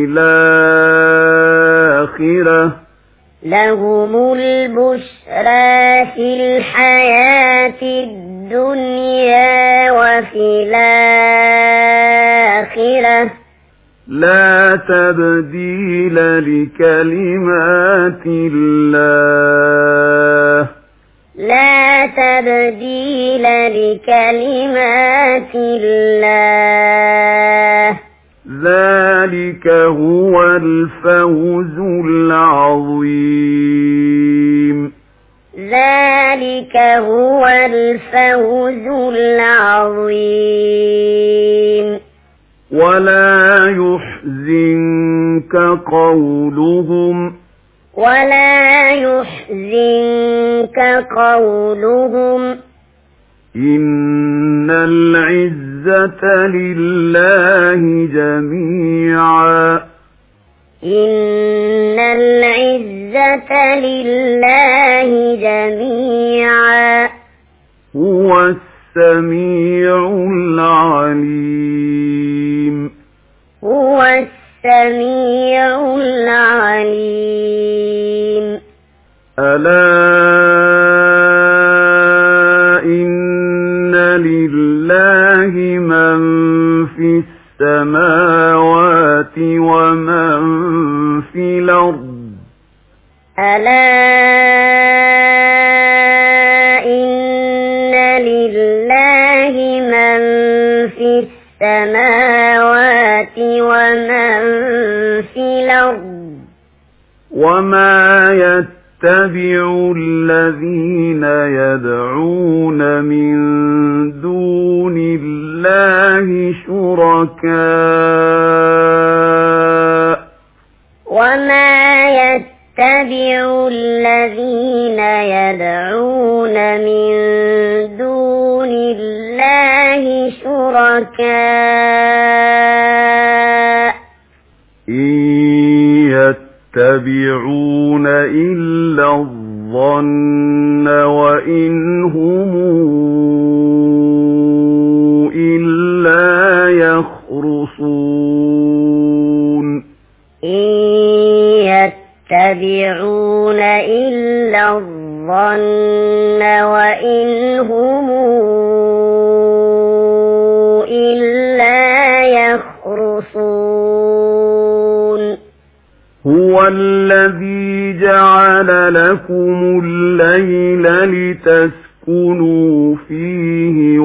الآخرة لهم البشرى في الحياة الدنيا وفي الآخرة لا تبديل لكلمات الله لا تبديل لكلمات الله ذلك هو الفوز العظيم ذلك هو الفوز العظيم ولا يحزنك قولهم ولا يحزنك قولهم إن العزة لله جميعا إن العزة لله جميعا هو السميع العليم هو السميع العليم ألا إن لله من في السماوات ومن في الأرض ألا إن لله من في السماوات ومن في الأرض وما يتبع الذين يدعون من دون الله شركاء وما يتبع الذين يدعون من دون الله شركاء إن يتبعون إلا الظن وإن هم إلا يخرصون إن يتبعون إلا الظن وإن هم إلا يخرصون هو الذي جعل لكم الليل لتسكنوا فيه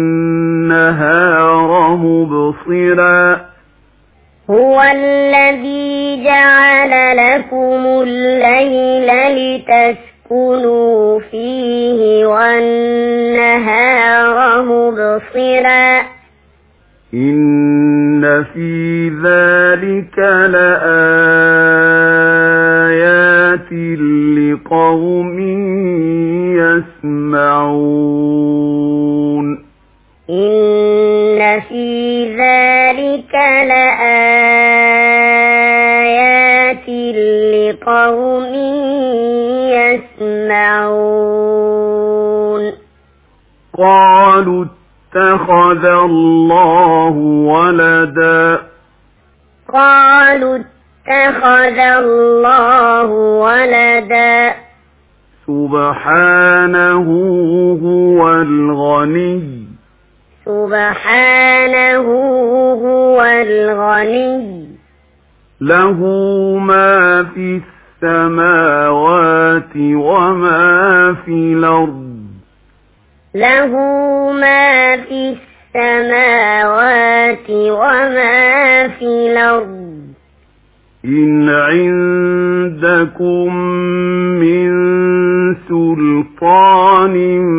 والنهار مبصرا هو الذي جعل لكم الليل لتسكنوا فيه والنهار مبصرا إن في ذلك لآيات لقوم يسمعون إن في ذلك لآيات لقوم يسمعون قالوا اتخذ الله ولدا قالوا اتخذ الله ولدا سبحانه هو الغني سبحانه هو الغني له ما في السماوات وما في الأرض له ما في السماوات وما في الأرض إن عندكم من سلطان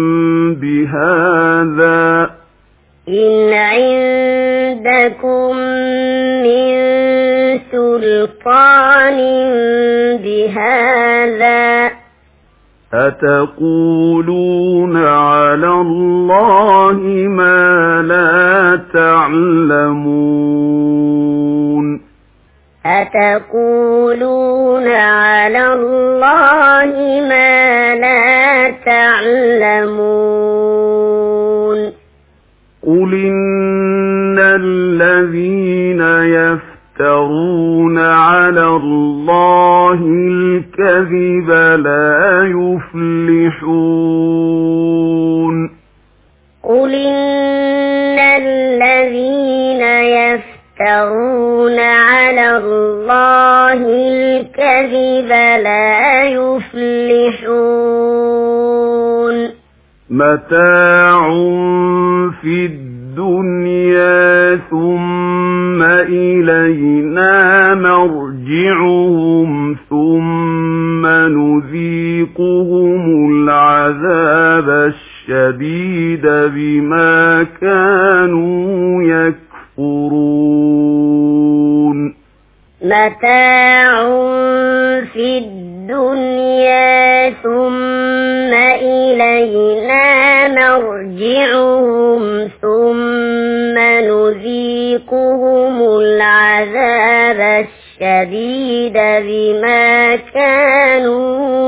بهذا إن عندكم من سلطان بهذا أتقولون على الله ما لا تعلمون أتقولون على الله ما لا تعلمون قل إن الذين يفترون على الله الكذب لا يفلحون قل إن الذين يفترون على الله الكذب لا يفلحون متاع في الدنيا ثم إلينا مرجعهم ثم نذيقهم العذاب الشديد بما كانوا يكفرون متاع في الدنيا ثم إلينا مرجعهم ثم نذيقهم العذاب الشديد بما كانوا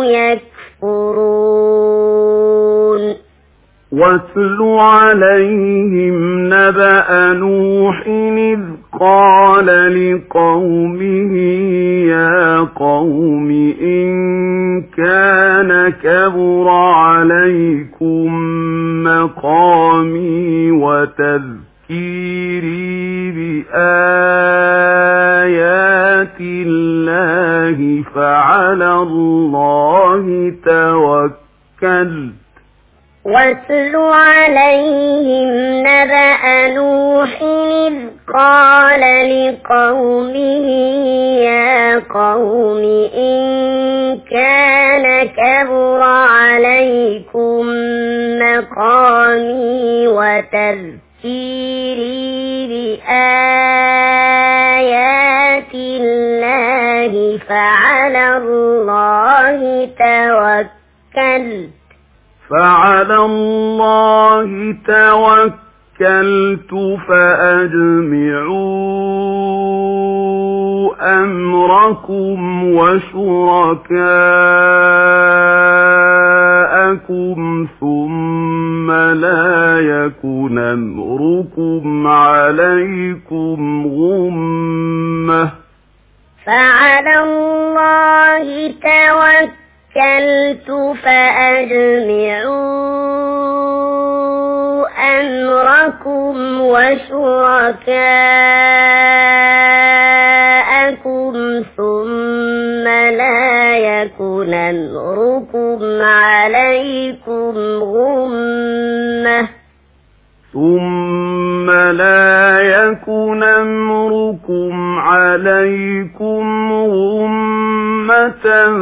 يكفرون واتل عليهم نبأ نوح إذ قال لقومه يا قوم إن كان كبر عليكم مقامي وتذكيري بآيات الله فعلى الله توكلت واتل عليهم نبأ نوح إذ قال لقومه يا قوم إن كان كبر عليكم مقامي وتذكيري بآيات الله فعلى الله توكلت فأجمعوا أمركم وشركاءكم ثم لا يكن أمركم عليكم غمة فعلى الله توكلت فأجمعوا أمركم وشركاءكم ثم لا يكن أمركم عليكم غمة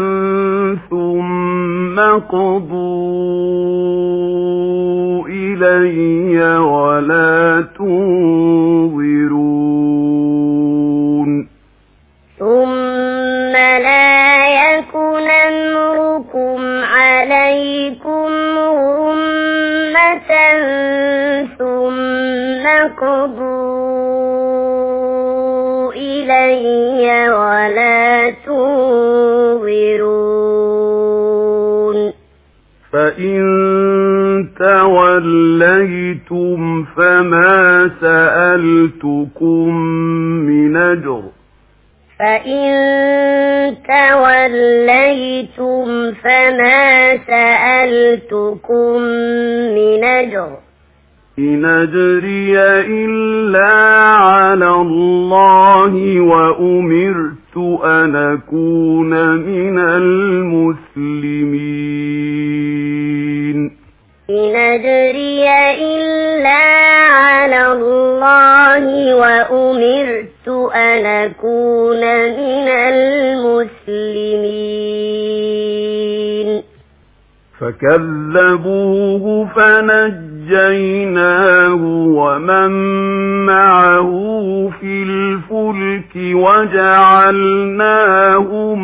ثم قضوا إلي ولا تنظرون ثم لا يكن أمركم عليكم غمة ثم قضوا إلي ولا تنظرون فإن توليتم فما سألتكم من أجر فإن توليتم فما سألتكم من أجر إن أجري إلا على الله وأمرت أن أكون من المسلمين إن أجري إلا على الله وأمرت أن أكون من المسلمين فكذبوه فنجيناه ومن معه في الفلك وجعلناهم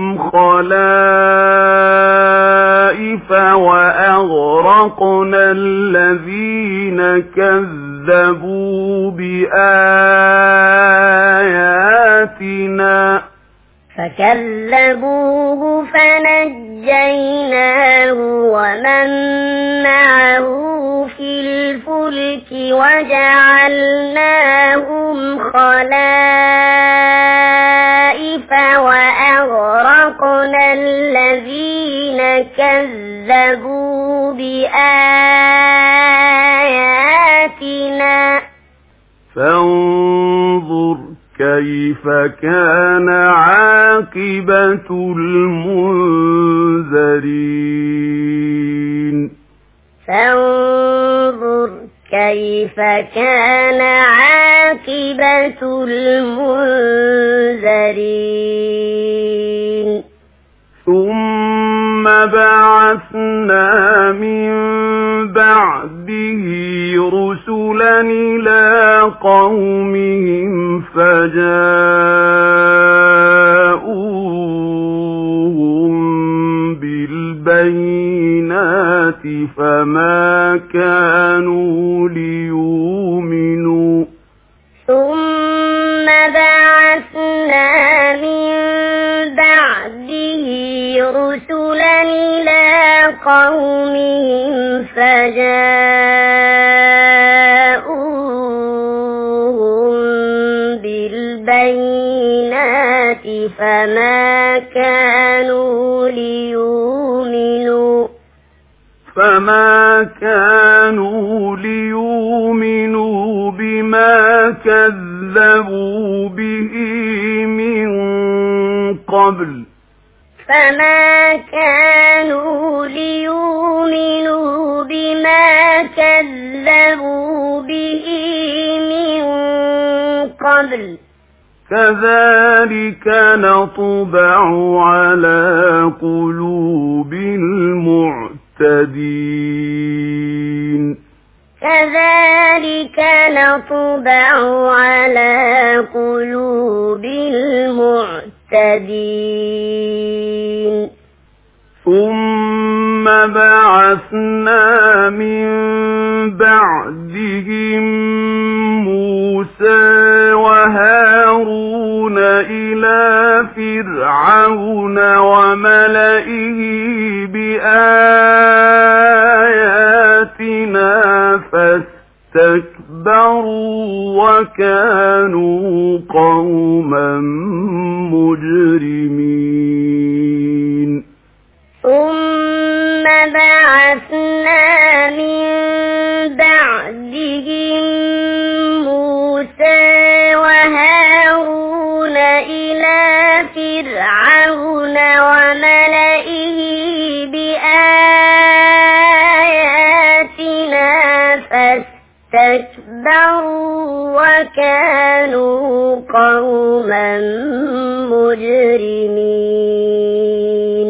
خلائف وأغرقنا الذين كذبوا بآياتنا فكذبوه فنجيناه ومن معه في الفلك وجعلناهم خلائف وأغرقنا الذين كذبوا بآياتنا فانظر كيف كان عاقبة المنذرين فانظر كيف كان عاقبة المنذرين ثم بعثنا من بعده رسلا إلى قومهم فجاءوهم بالبينات فما كانوا ليؤمنوا ثم بعثنا من بعده رسلا إلى قومهم فجاءوهم بالبينات فما كانوا ليؤمنوا بما كذبوا به من قبل فما كانوا ليؤمنوا بما كذبوا به من قبل كذلك نطبع على قلوب المعتدين كذلك نطبع على قلوب المعتدين ثم بعثنا من بعدهم موسى وهارون إلى فرعون وملئه بآياتنا فاستكبروا وكانوا قوما مجرمين ثم بعثنا من بعدهم موسى وهارون إلى فرعون وملئه بآياتنا فاستكبروا وكانوا قوما مجرمين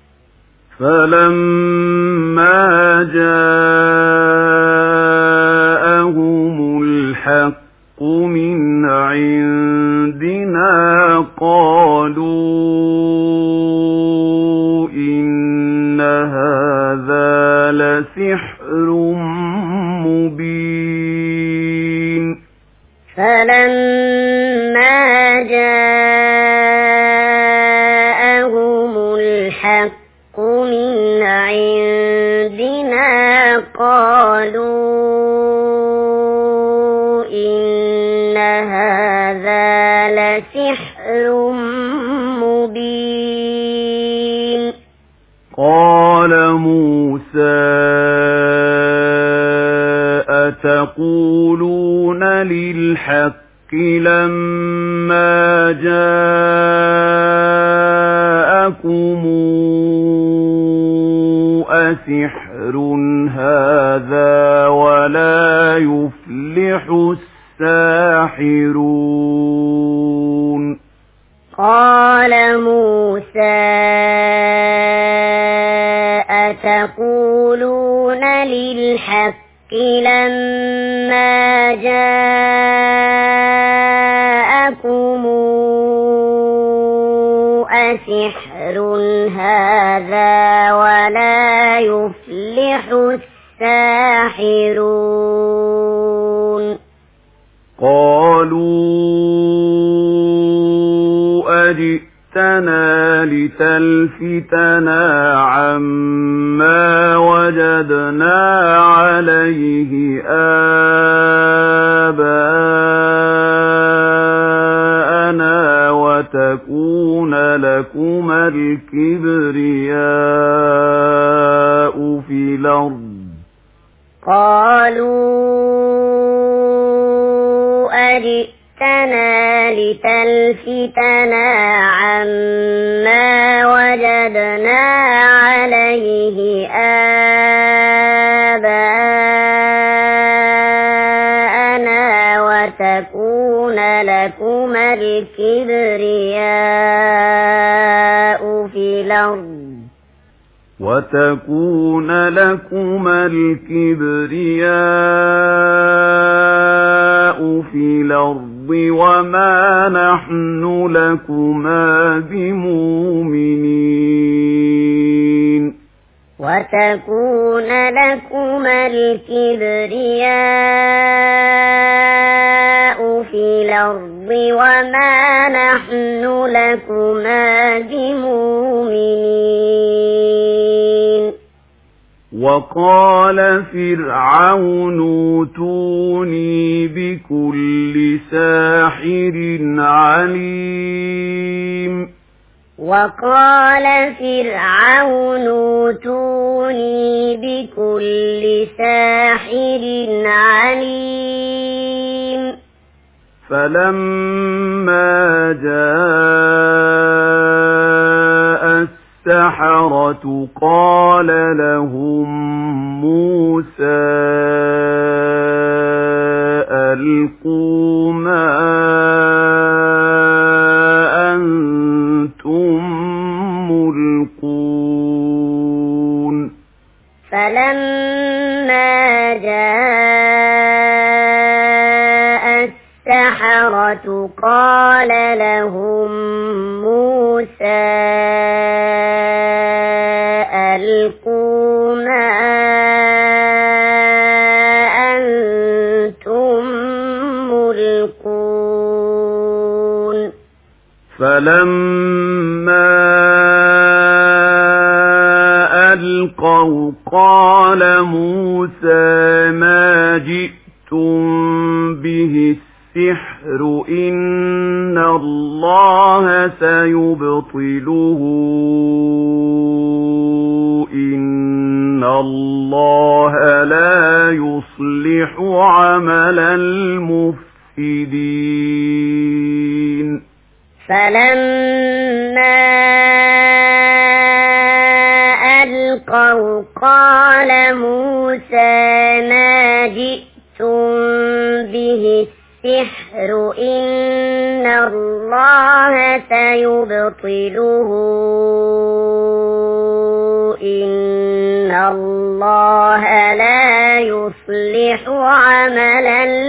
فلما جاءهم الحق من عندنا قالوا إن هذا لسحر مبين فلما جاءهم الحق من عندنا قالوا هذا لسحر مبين قال موسى أتقولون للحق لما جاءكم أسحر هذا ولا يفلح الساحرون قال موسى أتقولون للحق لما جاءكم أسحر هذا ولا يفلح الساحرون قالوا أجئتنا لتلفتنا عما وجدنا عليه آباءنا وتكون لكما الكبرياء في الأرض قالوا أجئتنا لتلفتنا عما وجدنا عليه آباءنا وتكون لكما الكبرياء في الأرض وما نحن لكما بمؤمنين وتكون لكما الكبرياء في الأرض وما نحن لكما بمؤمنين وقال فرعون ائتوني بكل ساحر عليم وقال فرعون ائتوني بكل ساحر عليم فلما جاء السحرة قال لهم موسى ألقوا ما أنتم ملقون فلما جاء السحرة قال لهم موسى ألقوا ما أنتم ملقون فلما ألقوا قال موسى ما جئتم به السحر إن الله سيبطله إن الله لا يصلح عمل المفسدين فلما ألقوا قال موسى ما جئتم به السحر إن الله سيبطله إن الله لا يصلح عمل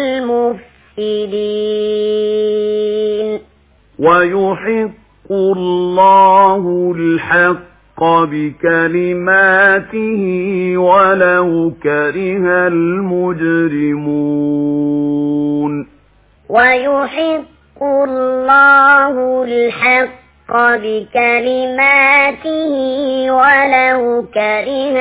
المفسدين ويحق الله الحق بكلماته ولو كره المجرمون ويحق الله الحق بكلماته ولو كره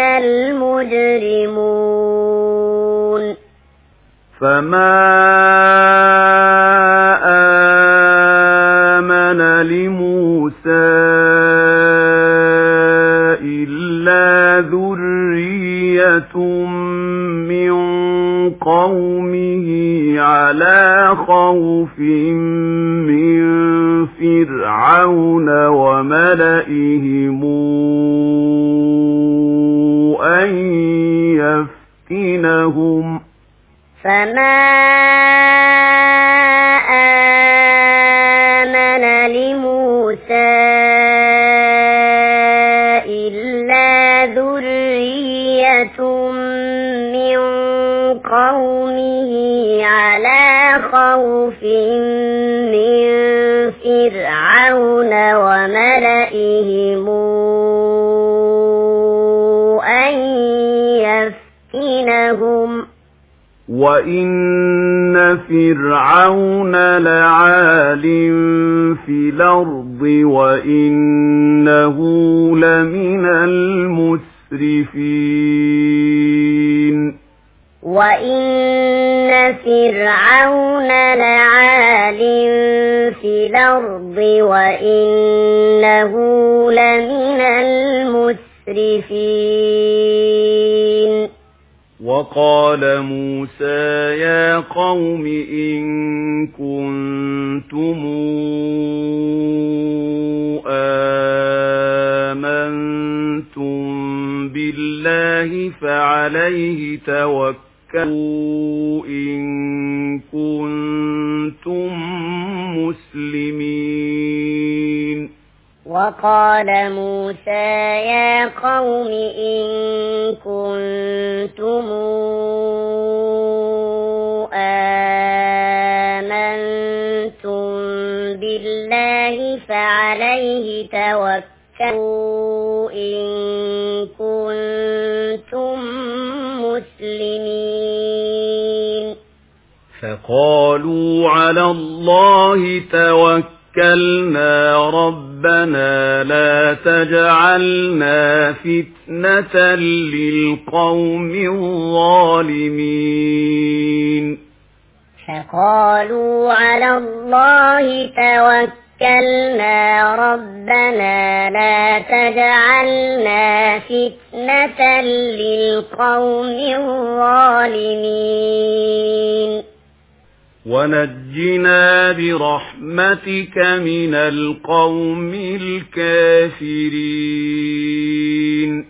المجرمون فما قومه على خوف من فرعون وملئهم أن يفتنهم فما آمن لموسى إلا ذرية من قومه على خوف من فرعون وملئهم أن يفتنهم وإن فرعون لعال في الأرض وإنه لمن المسرفين وإن فرعون لعال في الأرض وإنه لمن المسرفين وقال موسى يا قوم إن كنتم آمنتم بالله فعليه توكلوا إن كنتم مسلمين وقال موسى يا قوم إن كنتم آمنتم بالله فعليه توكلوا إن كنتم مسلمين فقالوا على الله توكلنا ربنا لا تجعلنا فتنة للقوم الظالمين فقالوا على الله توكلنا ربنا لا تجعلنا فتنة للقوم الظالمين ونجنا برحمتك من القوم الكافرين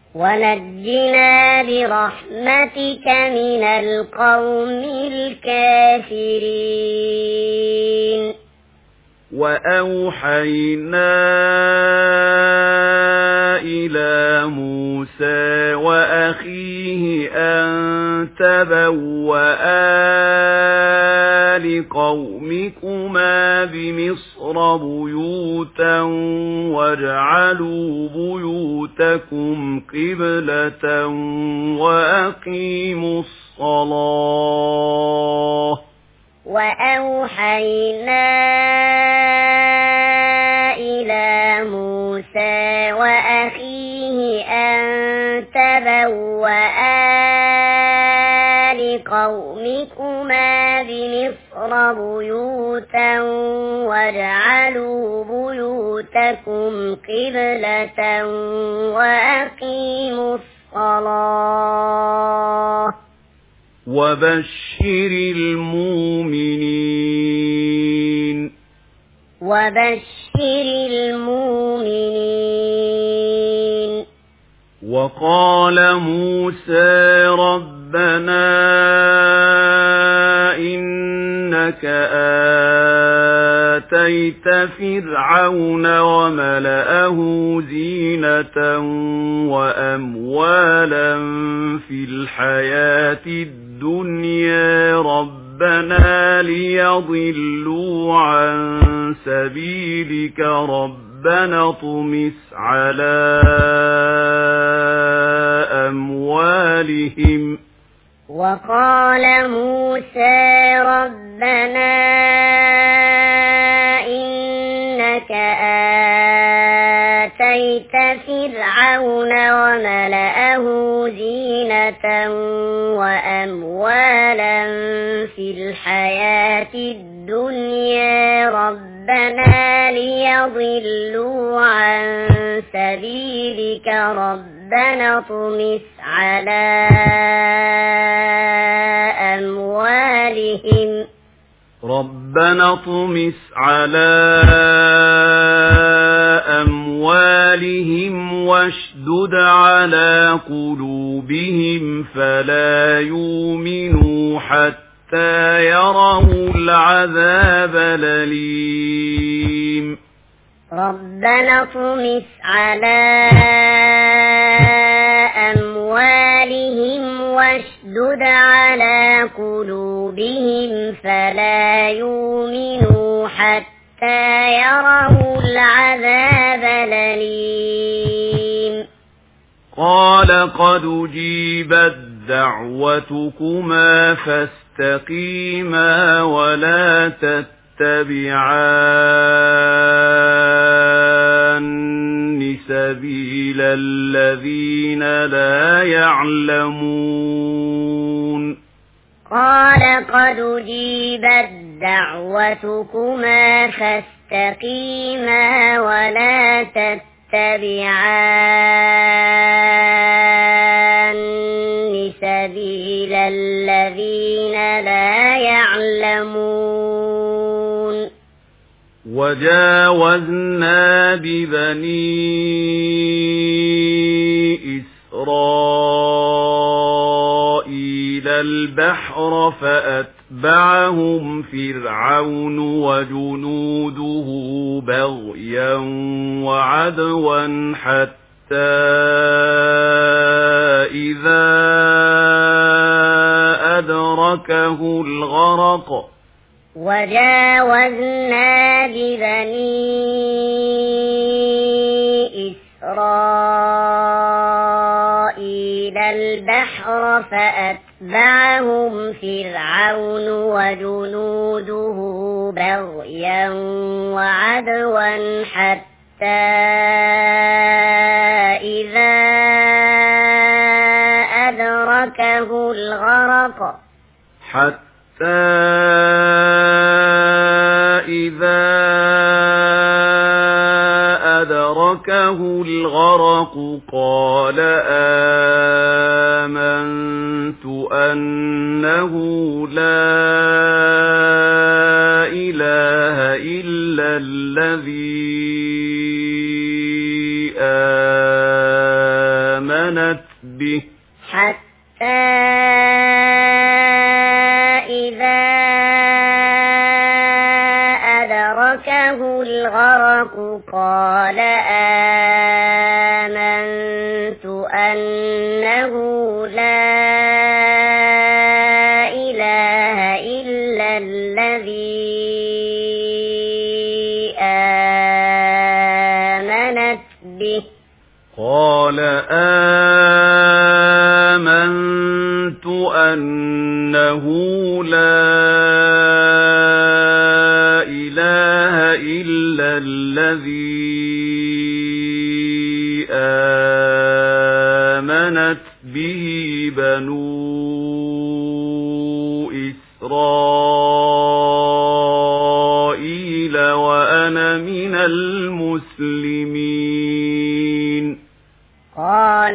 ونجنا برحمتك من القوم الكافرين وأوحينا إلى موسى وأخيه أن تبوأ لقومكما بمصر بيوتا واجعلوا بيوتكم قبلة وأقيموا الصلاة وأوحينا إلى موسى وأخيه أن تبوأ لقومكما بمصر بيوتا واجعلوا بيوتكم قبلة وأقيموا الصلاة وبشر المؤمنين وقال موسى ربنا إنك آتيت فرعون وملأه زينة وأموالا في الحياة الدنيا ربنا ليضلوا عن سبيلك ربنا اطمس على أموالهم وقال موسى ربنا إنك آتيت فرعون وملأه زينة وأموالا في الحياة الدنيا ربنا ليضلوا عن سبيلك ربنا ربنا اطمس على أموالهم ربنا اطمس على أموالهم واشدد على قلوبهم فلا يؤمنوا حتى يروا العذاب الأليم ربنا اطمس على أموالهم واشدد على قلوبهم فلا يؤمنوا حتى يروا العذاب الأليم قال قد أجيبت دعوتكما فاستقيما ولا تتبعان سبيل الذين لا يعلمون قال قد أجيبت دعوتكما فاستقيما ولا تتبعان سبيل الذين لا يعلمون وجاوزنا ببني إسرائيل البحر فأتبعهم فرعون وجنوده بغيا وعدوا حتى إذا أدركه الغرق وجاوزنا ببني إسرائيل البحر فأتبعهم فرعون وجنوده بغيا وعدوا حتى إذا أدركه الغرق إذا أدركه الغرق قال آمنت أنه لا إله إلا الذي آمنت به حتى إذا أدركه الغرق قال آمنت أنه لا إله إلا الذي آمنت به قال آمنت أنه لا إله إلا الذي آمنت به بنو إسرائيل وأنا من المسلمين قال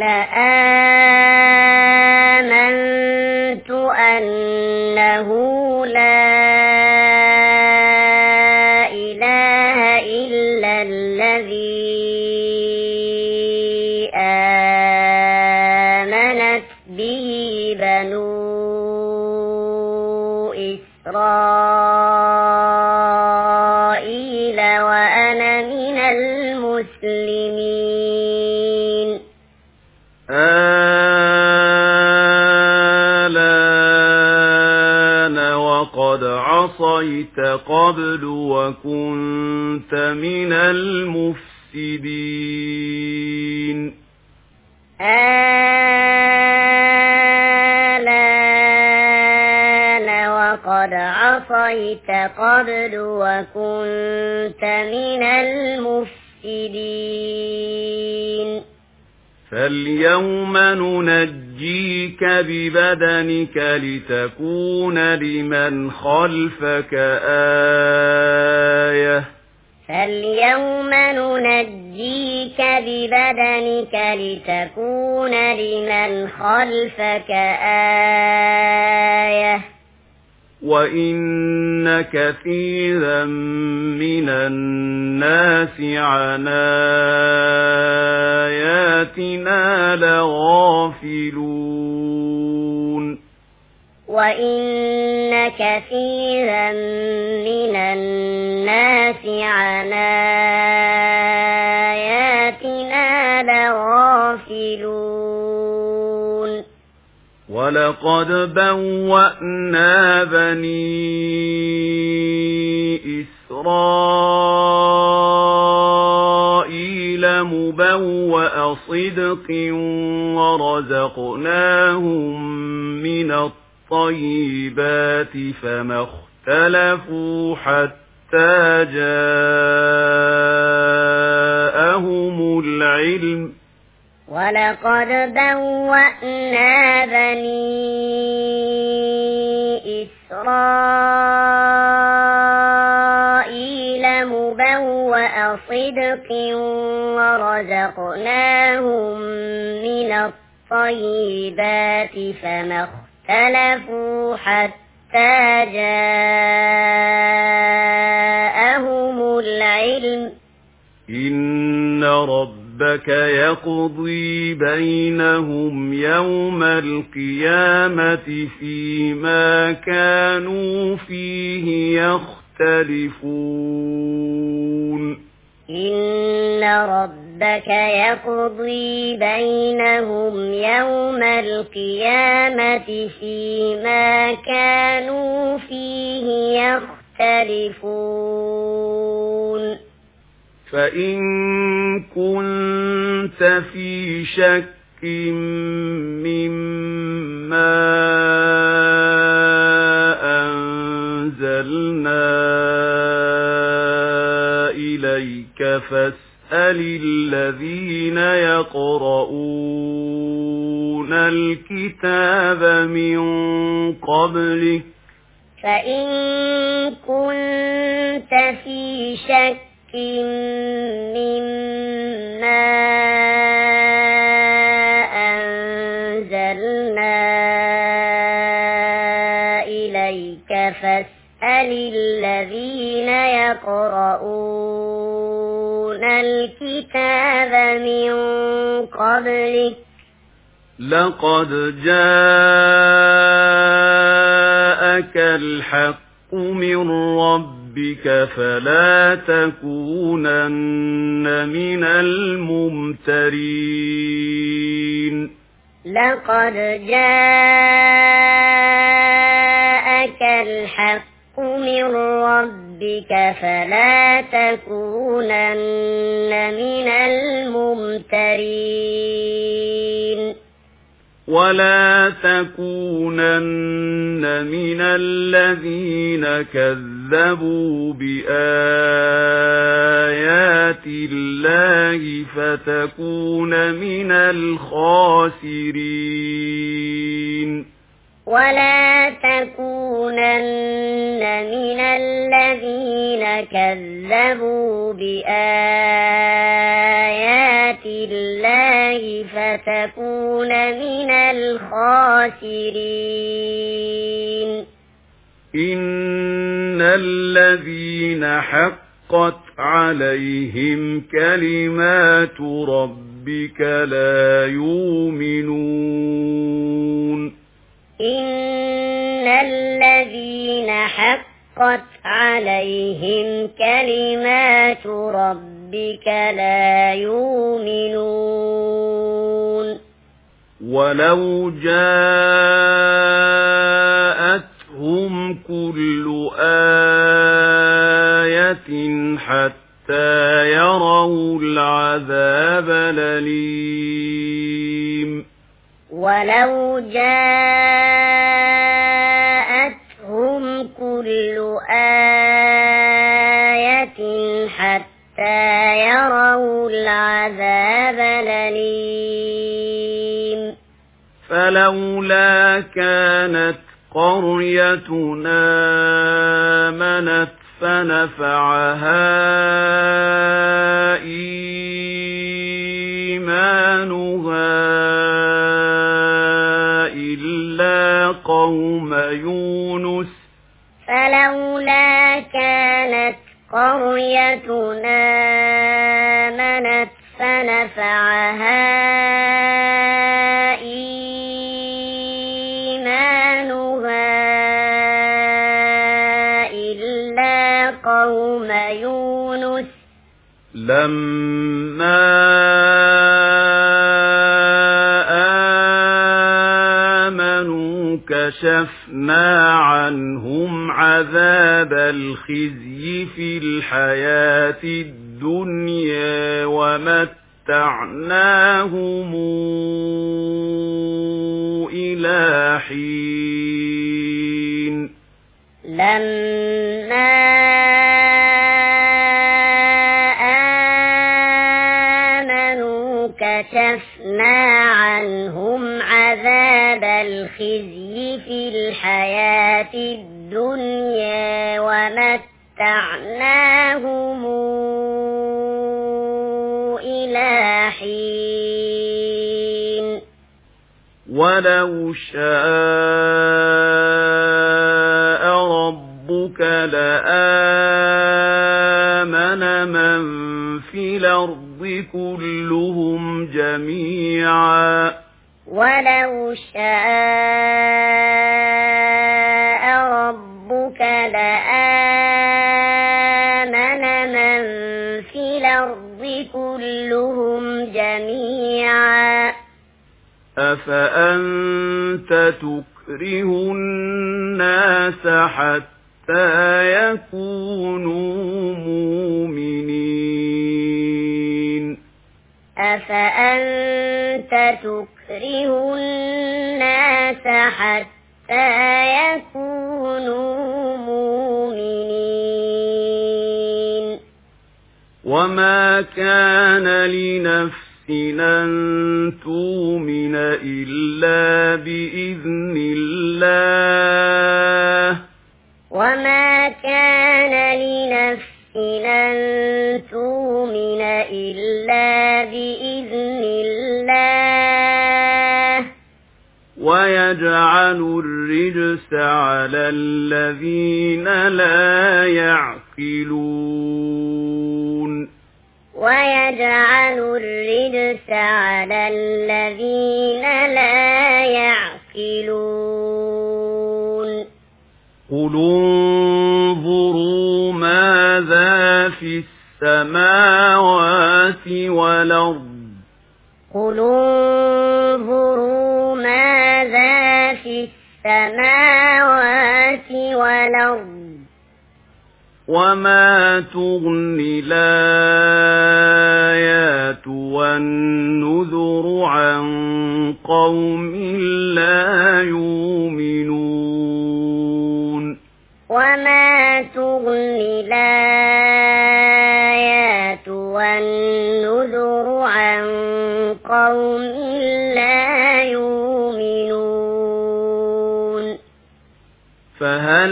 آمنت أنه لا إله إلا الذي آمنت به بنو إسرائيل وأنا من المسلمين آلان وقد عصيت قبل وكنت من المفسدين آلان وقد عصيت قبل وكنت من المفسدين فاليوم ننجيك ببدنك لتكون لمن خلفك آية فاليوم ننجيك ببدنك لتكون لمن خلفك آية وإن كثيرا من الناس عن آياتنا لغافلون وإن كثيرا من الناس عن آياتنا لغافلون ولقد بوأنا بني إسرائيل مبوأ صدق ورزقناهم من الطيبات فما اختلفوا حتى جاءهم العلم ولقد بوأنا بني إسرائيل مبوأ صدق ورزقناهم من الطيبات فما اختلفوا حتى جاءهم العلم إن ربك يقضي بينهم يوم القيامة فيما كانوا فيه يختلفون إن ربك يقضي بينهم يوم القيامة فيما كانوا فيه يختلفون فإن كنت في شك مما أنزلنا إليك فاسأل الذين يقرؤون الكتاب من قبلك فإن كنت في شك مما أنزلنا إليك فاسأل الذين يقرؤون الكتاب من قبلك لقد جاءك الحق من ربك فلا تكونن من الممترين لقد جاءك الحق من ربك فلا تكونن من الممترين ولا تكونن من الذين كذبوا بآيات الله فتكون من الخاسرين ولا تكونن من الذين كذبوا بآيات الله فتكون من الخاسرين إن الذين حقت عليهم كلمات ربك لا يؤمنون إن الذين حقت عليهم كلمات ربك لا يؤمنون ولو جاءتهم كل آية حتى يروا العذاب الأليم ولو جاءتهم كل آية حتى يروا العذاب الأليم فلولا كانت قريتنا آمنت فنفعها إلا قوم يونس فلولا كانت قرية آمنت فنفعها إيمانها إلا قوم يونس لما آمنوا كشفنا عنهم عذاب الخزي في الحياة الدنيا ومتعناهم إلى حين لما آمنوا كشفنا عنهم عذاب الخزي في الحياة الدنيا ومتعناهم إلى حين ولو شاء ربك لآمن من في الأرض كلهم جميعا ولو شاء ربك لآمن من في الأرض كلهم جميعا أفأنت تكره الناس حتى يكونوا مؤمنين أفأنت تكره الناس حتى يكونوا مؤمنين وما كان لنفس أن تؤمن إلا بإذن الله وما كان لنفس أن تؤمن إلا بإذن الله ويجعل الرجس على الذين لا يعقلون ويجعل الرجس على الذين لا يعقلون قل انظروا ماذا في السماوات والأرض قل انظروا ماذا في السماوات والأرض وما تغني الآيات والنذر عن قوم لا يؤمنون وما تغني الآيات والنذر عن قوم لا يؤمنون فهل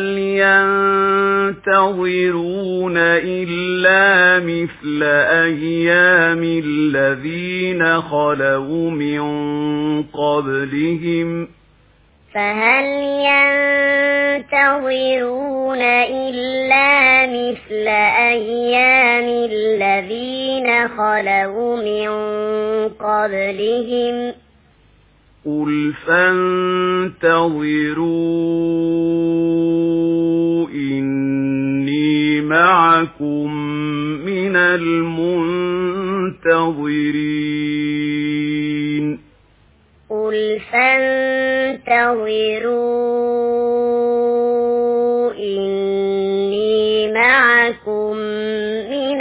ينتظرون إلا مثل أيام الذين خلوا من قبلهم فهل ينتظرون إلا مثل أيام الذين خلوا من قبلهم قل فانتظروا إني معكم من المنتظرين قل فانتظروا إني معكم من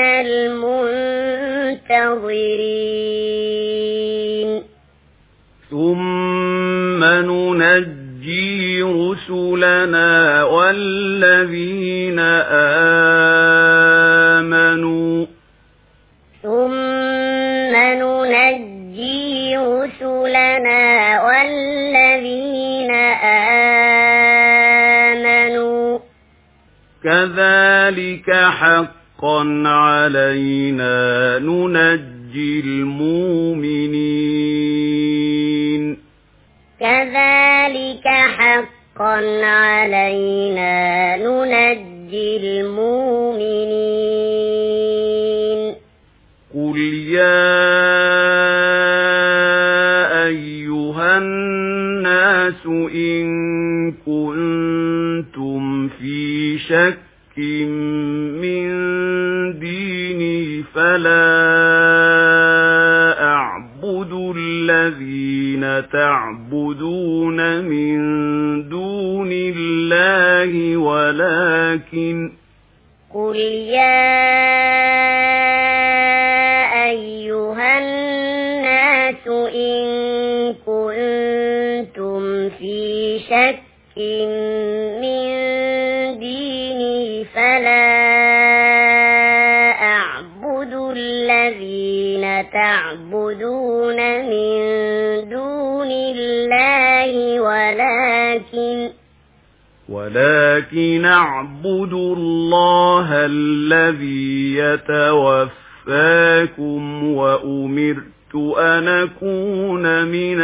المنتظرين ثم ننجي رسلنا والذين آمنوا ثم ننجي رسلنا والذين آمنوا كذلك حقا علينا ننجي ننجي المؤمنين كذلك حقا علينا ننجي المؤمنين قل يا أيها الناس إن كنتم في شك من ديني فلا أعبد الذين تعبدون من دون الله قل يا أيها الناس إن كنتم في شك من ديني فلا أعبد الذين تعبدون من دون الله ولكن أعبد الله الذي يتوفاكم وأمرت أن أكون من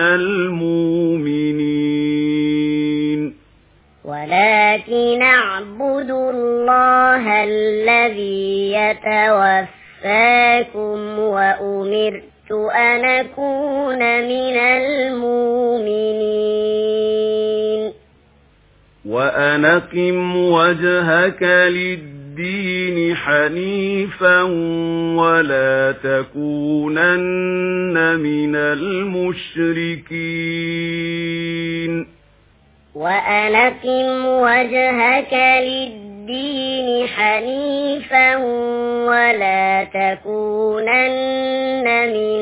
المؤمنين ولكن أعبد الله الذي يتوفاكم وأمرت أن أكون من المؤمنين وأن أقم وجهك للدين حنيفا ولا تكونن من المشركين وأن أقم وجهك للدين حنيفا ولا تكونن من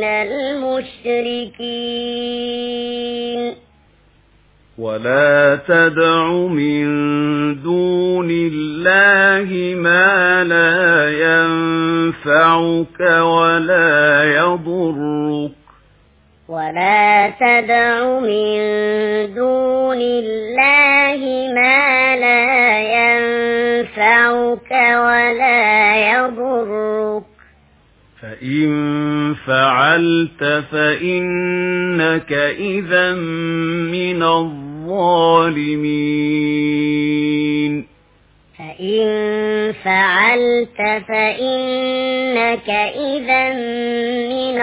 المشركين ولا تدع من دون الله ما لا ينفعك ولا يضرك ولا تدع من دون الله ما لا ينفعك ولا يضرك فإن فعلت فإنك إذا من الظالمين فإن فعلت فإنك إذا من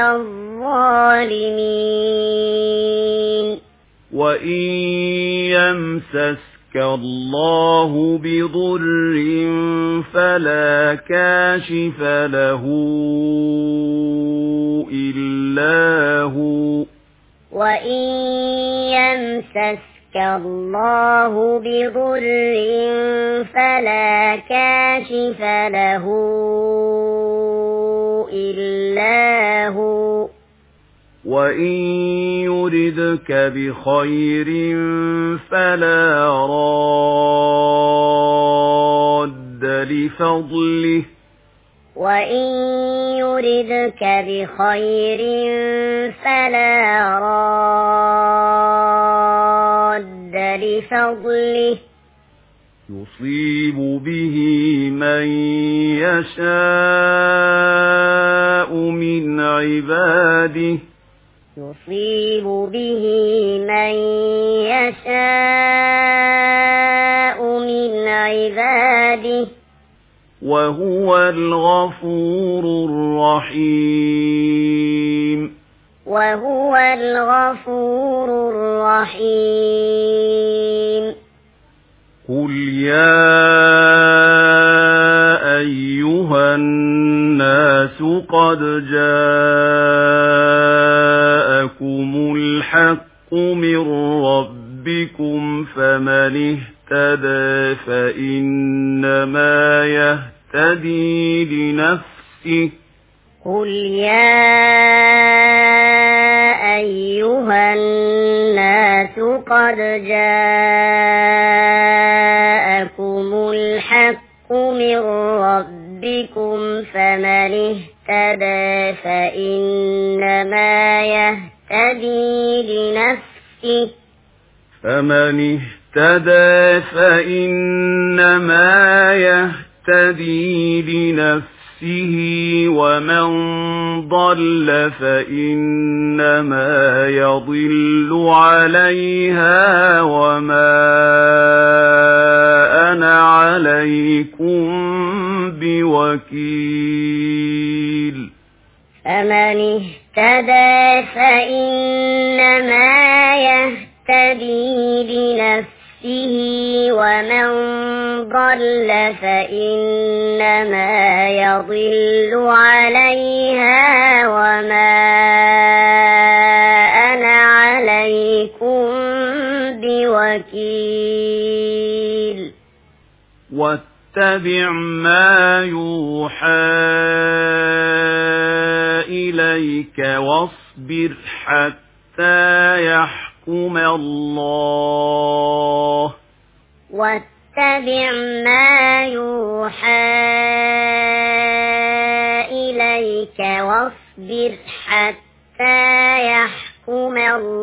الظالمين وإن يمسسك الله بضر فلا كاشف له إلا هو وإن يمسسك الله بضر فلا كاشف له إلا هو وإن يردك بخير فلا راد لفضله وإن يردك بخير فلا راد لفضله يصيب به من يشاء من عباده يصيب به من يشاء من عباده وهو الغفور الرحيم وهو الغفور الرحيم قل يا أيها الناس قد جاءكم الحق من ربكم فمن اهتدى فإنما يهتدي لنفسه قل يا أيها الناس قد جاءكم الحق من ربكم فمن اهتدى فإنما يهتدي لنفسه فمن اهتدى فإنما يهتدي لنفسه ومن ضل فإنما يضل عليها وما أنا عليكم بوكيل فمن اهتدى فإنما يهتدي لنفسه ومن ضل فإنما يضل عليها وما أنا عليكم بوكيل واتبع ما يوحى إليك واصبر حتى يحكم الله واتبع ما يوحى إليك واصبر حتى يحكم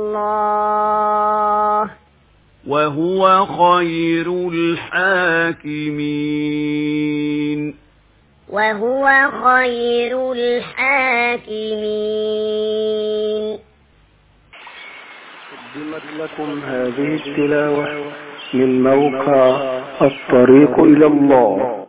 الله وهو خير الحاكمين وهو خير الحاكمين. قدمت لكم هذه التلاوة من موقع الطريق إلى الله.